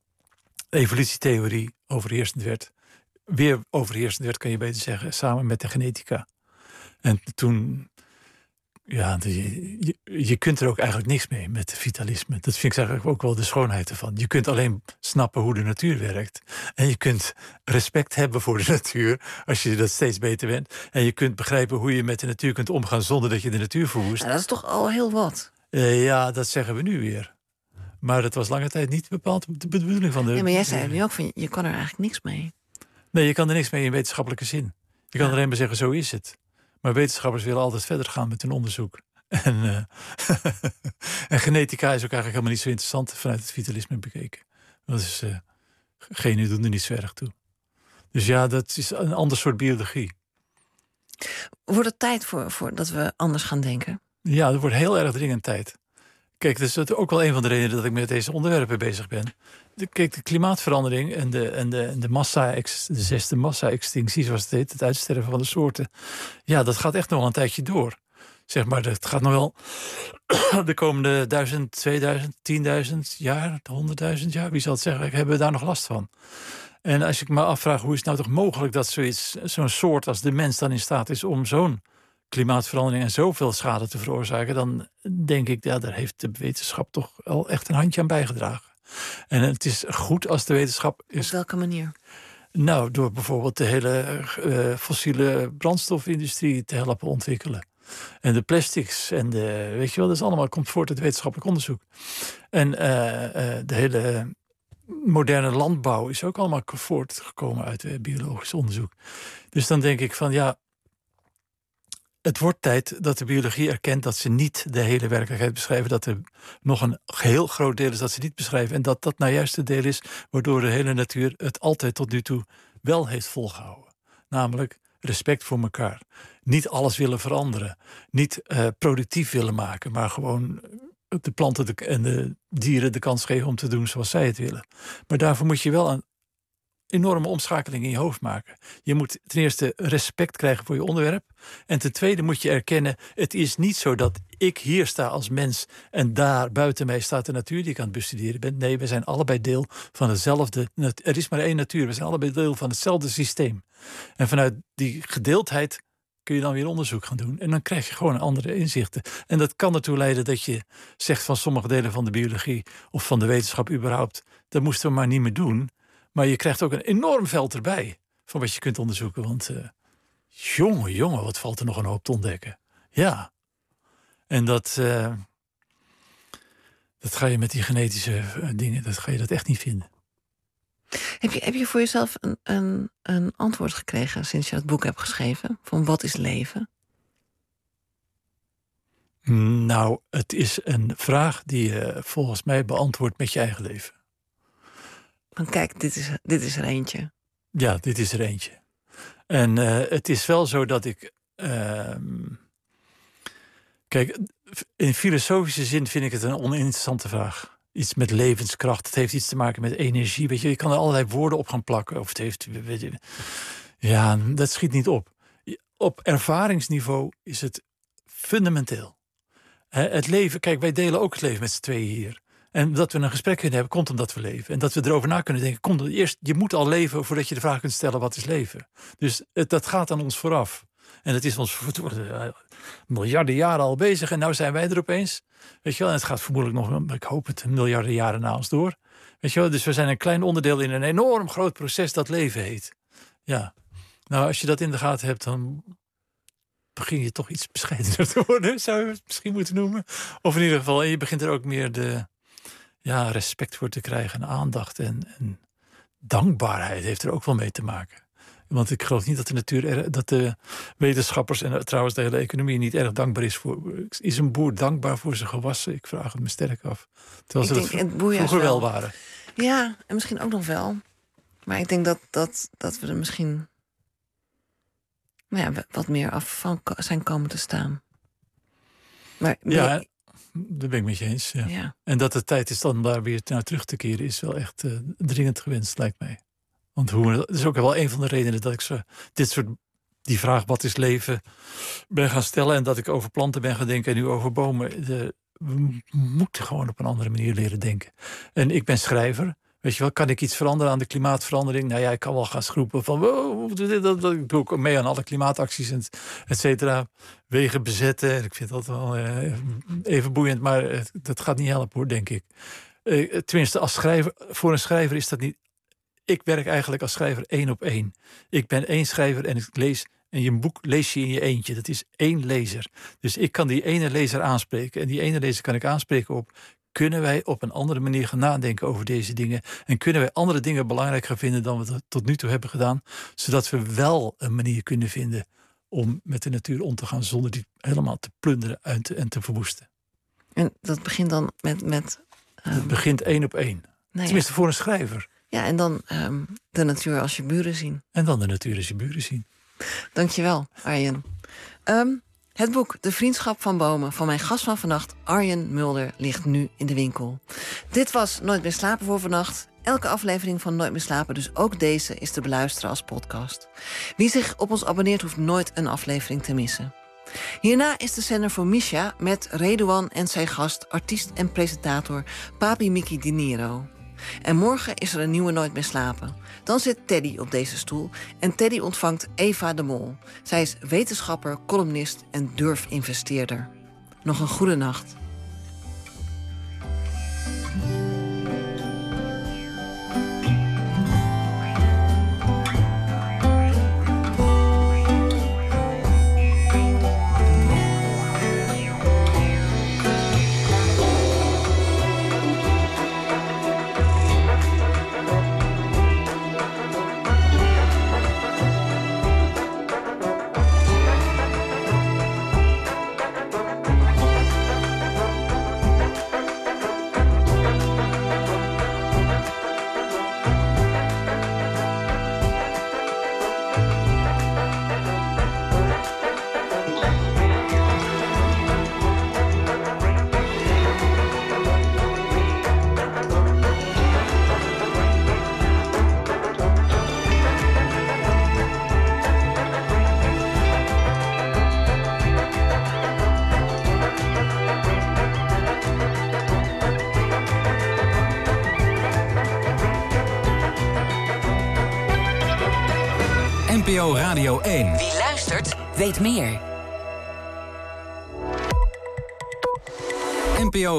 evolutietheorie overheersend werd. Weer overheersend werd, kan je beter zeggen, samen met de genetica. En toen, ja, je, je, je kunt er ook eigenlijk niks mee met vitalisme. Dat vind ik eigenlijk ook wel de schoonheid ervan. Je kunt alleen snappen hoe de natuur werkt. En je kunt respect hebben voor de natuur, als je dat steeds beter bent. En je kunt begrijpen hoe je met de natuur kunt omgaan zonder dat je de natuur verwoest. Nou, dat is toch al heel wat? Uh, ja, dat zeggen we nu weer. Maar dat was lange tijd niet bepaald de bedoeling van de... Ja, maar jij zei nu ook van, je kan er eigenlijk niks mee. Nee, je kan er niks mee in wetenschappelijke zin. Je kan ja. alleen maar zeggen, zo is het. Maar wetenschappers willen altijd verder gaan met hun onderzoek. En, uh, en genetica is ook eigenlijk helemaal niet zo interessant vanuit het vitalisme bekeken. Dat is, uh, genen doen er niet zo erg toe. Dus ja, dat is een ander soort biologie. Wordt het tijd voor, voor dat we anders gaan denken? Ja, er wordt heel erg dringend tijd. Kijk, dat is ook wel een van de redenen dat ik met deze onderwerpen bezig ben. De, kijk, de klimaatverandering en de, en de, de, massa, de zesde massa-extinctie, zoals het heet, het uitsterven van de soorten. Ja, dat gaat echt nog wel een tijdje door. Zeg maar, dat gaat nog wel de komende duizend, tweeduizend, tienduizend jaar, honderdduizend jaar. Wie zal het zeggen, hebben we daar nog last van? En als ik me afvraag, hoe is het nou toch mogelijk dat zoiets, zo'n soort als de mens dan in staat is om zo'n klimaatverandering en zoveel schade te veroorzaken, dan denk ik, ja, daar heeft de wetenschap toch wel echt een handje aan bijgedragen. En het is goed als de wetenschap is... Op welke manier? Nou, door bijvoorbeeld de hele uh, fossiele brandstofindustrie te helpen ontwikkelen. En de plastics en de, weet je wel, dat is allemaal, komt voort uit wetenschappelijk onderzoek. En uh, uh, de hele moderne landbouw is ook allemaal voortgekomen uit uh, biologisch onderzoek. Dus dan denk ik van, ja, het wordt tijd dat de biologie erkent dat ze niet de hele werkelijkheid beschrijven. Dat er nog een heel groot deel is dat ze niet beschrijven. En dat dat nou juist het deel is waardoor de hele natuur het altijd tot nu toe wel heeft volgehouden. Namelijk respect voor elkaar. Niet alles willen veranderen. Niet uh, productief willen maken, maar gewoon de planten de, en de dieren de kans geven om te doen zoals zij het willen. Maar daarvoor moet je wel een enorme omschakeling in je hoofd maken. Je moet ten eerste respect krijgen voor je onderwerp. En ten tweede moet je erkennen, het is niet zo dat ik hier sta als mens en daar buiten mij staat de natuur die ik aan het bestuderen ben. Nee, we zijn allebei deel van hetzelfde. Er is maar één natuur. We zijn allebei deel van hetzelfde systeem. En vanuit die gedeeldheid kun je dan weer onderzoek gaan doen. En dan krijg je gewoon andere inzichten. En dat kan ertoe leiden dat je zegt van sommige delen van de biologie of van de wetenschap überhaupt, dat moesten we maar niet meer doen. Maar je krijgt ook een enorm veld erbij van wat je kunt onderzoeken. Want uh, jongen, jongen, wat valt er nog een hoop te ontdekken. Ja. En dat, uh, dat ga je met die genetische uh, dingen, dat ga je dat echt niet vinden. Heb je, heb je voor jezelf een, een, een antwoord gekregen sinds je het boek hebt geschreven? Van wat is leven? Nou, het is een vraag die je volgens mij beantwoordt met je eigen leven. Van kijk, dit is, dit is er eentje. Ja, dit is er eentje. En uh, het is wel zo dat ik... Uh, kijk, in filosofische zin vind ik het een oninteressante vraag. Iets met levenskracht. Het heeft iets te maken met energie. Weet je, je kan er allerlei woorden op gaan plakken. Of het heeft... Weet je, ja, dat schiet niet op. Op ervaringsniveau is het fundamenteel. He, het leven... Kijk, wij delen ook het leven met z'n tweeën hier. En dat we een gesprek kunnen hebben, komt omdat we leven. En dat we erover na kunnen denken, komt eerst, je moet al leven voordat je de vraag kunt stellen, wat is leven? Dus het, dat gaat aan ons vooraf. En het is ons voor uh, miljarden jaren al bezig. En nou zijn wij er opeens. Weet je wel, en het gaat vermoedelijk nog, ik hoop het, miljarden jaren na ons door. Weet je wel, dus we zijn een klein onderdeel in een enorm groot proces dat leven heet. Ja, nou als je dat in de gaten hebt, dan begin je toch iets bescheidener te worden, zou je het misschien moeten noemen. Of in ieder geval, en je begint er ook meer de... Ja, respect voor te krijgen en aandacht en, en dankbaarheid heeft er ook wel mee te maken. Want ik geloof niet dat de natuur, er, dat de wetenschappers en trouwens de hele economie niet erg dankbaar is voor. Is een boer dankbaar voor zijn gewassen? Ik vraag het me sterk af. Terwijl ze dat vroeger wel waren. Ja, en misschien ook nog wel. Maar ik denk dat, dat, dat we er misschien nou ja, wat meer af van zijn komen te staan. Maar ja, meer... dat ben ik met je eens. Ja. Ja. En dat het tijd is dan daar weer naar terug te keren is wel echt uh, dringend gewenst, lijkt mij. Want hoe, dat is ook wel een van de redenen dat ik zo dit soort, die vraag wat is leven, ben gaan stellen. En dat ik over planten ben gaan denken en nu over bomen. De, we moeten gewoon op een andere manier leren denken. En ik ben schrijver. Weet je wel, kan ik iets veranderen aan de klimaatverandering? Nou ja, ik kan wel gaan schroepen van... Wow, dat, dat, dat, ik doe ook mee aan alle klimaatacties, en et cetera. Wegen bezetten. Ik vind dat wel uh, even boeiend, maar uh, dat gaat niet helpen hoor, denk ik. Uh, tenminste, als schrijver, voor een schrijver is dat niet... Ik werk eigenlijk als schrijver één op één. Ik ben één schrijver en ik lees... En je boek lees je in je eentje. Dat is één lezer. Dus ik kan die ene lezer aanspreken. En die ene lezer kan ik aanspreken op... Kunnen wij op een andere manier gaan nadenken over deze dingen? En kunnen wij andere dingen belangrijk gaan vinden dan we tot nu toe hebben gedaan? Zodat we wel een manier kunnen vinden om met de natuur om te gaan zonder die helemaal te plunderen uit en te verwoesten. En dat begint dan met... met um... Het begint één op één. Nou, Tenminste ja. voor een schrijver. Ja, en dan um, de natuur als je buren zien. En dan de natuur als je buren zien. Dankjewel, Arjen. Um, Het boek De Vriendschap van Bomen van mijn gast van vannacht, Arjen Mulder, ligt nu in de winkel. Dit was Nooit meer slapen voor vannacht. Elke aflevering van Nooit meer slapen, dus ook deze, is te beluisteren als podcast. Wie zich op ons abonneert, hoeft nooit een aflevering te missen. Hierna is de zender voor Misha met Redouan en zijn gast, artiest en presentator Papi Miki Di Niro. En morgen is er een nieuwe Nooit meer slapen. Dan zit Teddy op deze stoel en Teddy ontvangt Eva de Mol. Zij is wetenschapper, columnist en durfinvesteerder. Nog een goede nacht. P O Radio één. Wie luistert, weet meer. N P O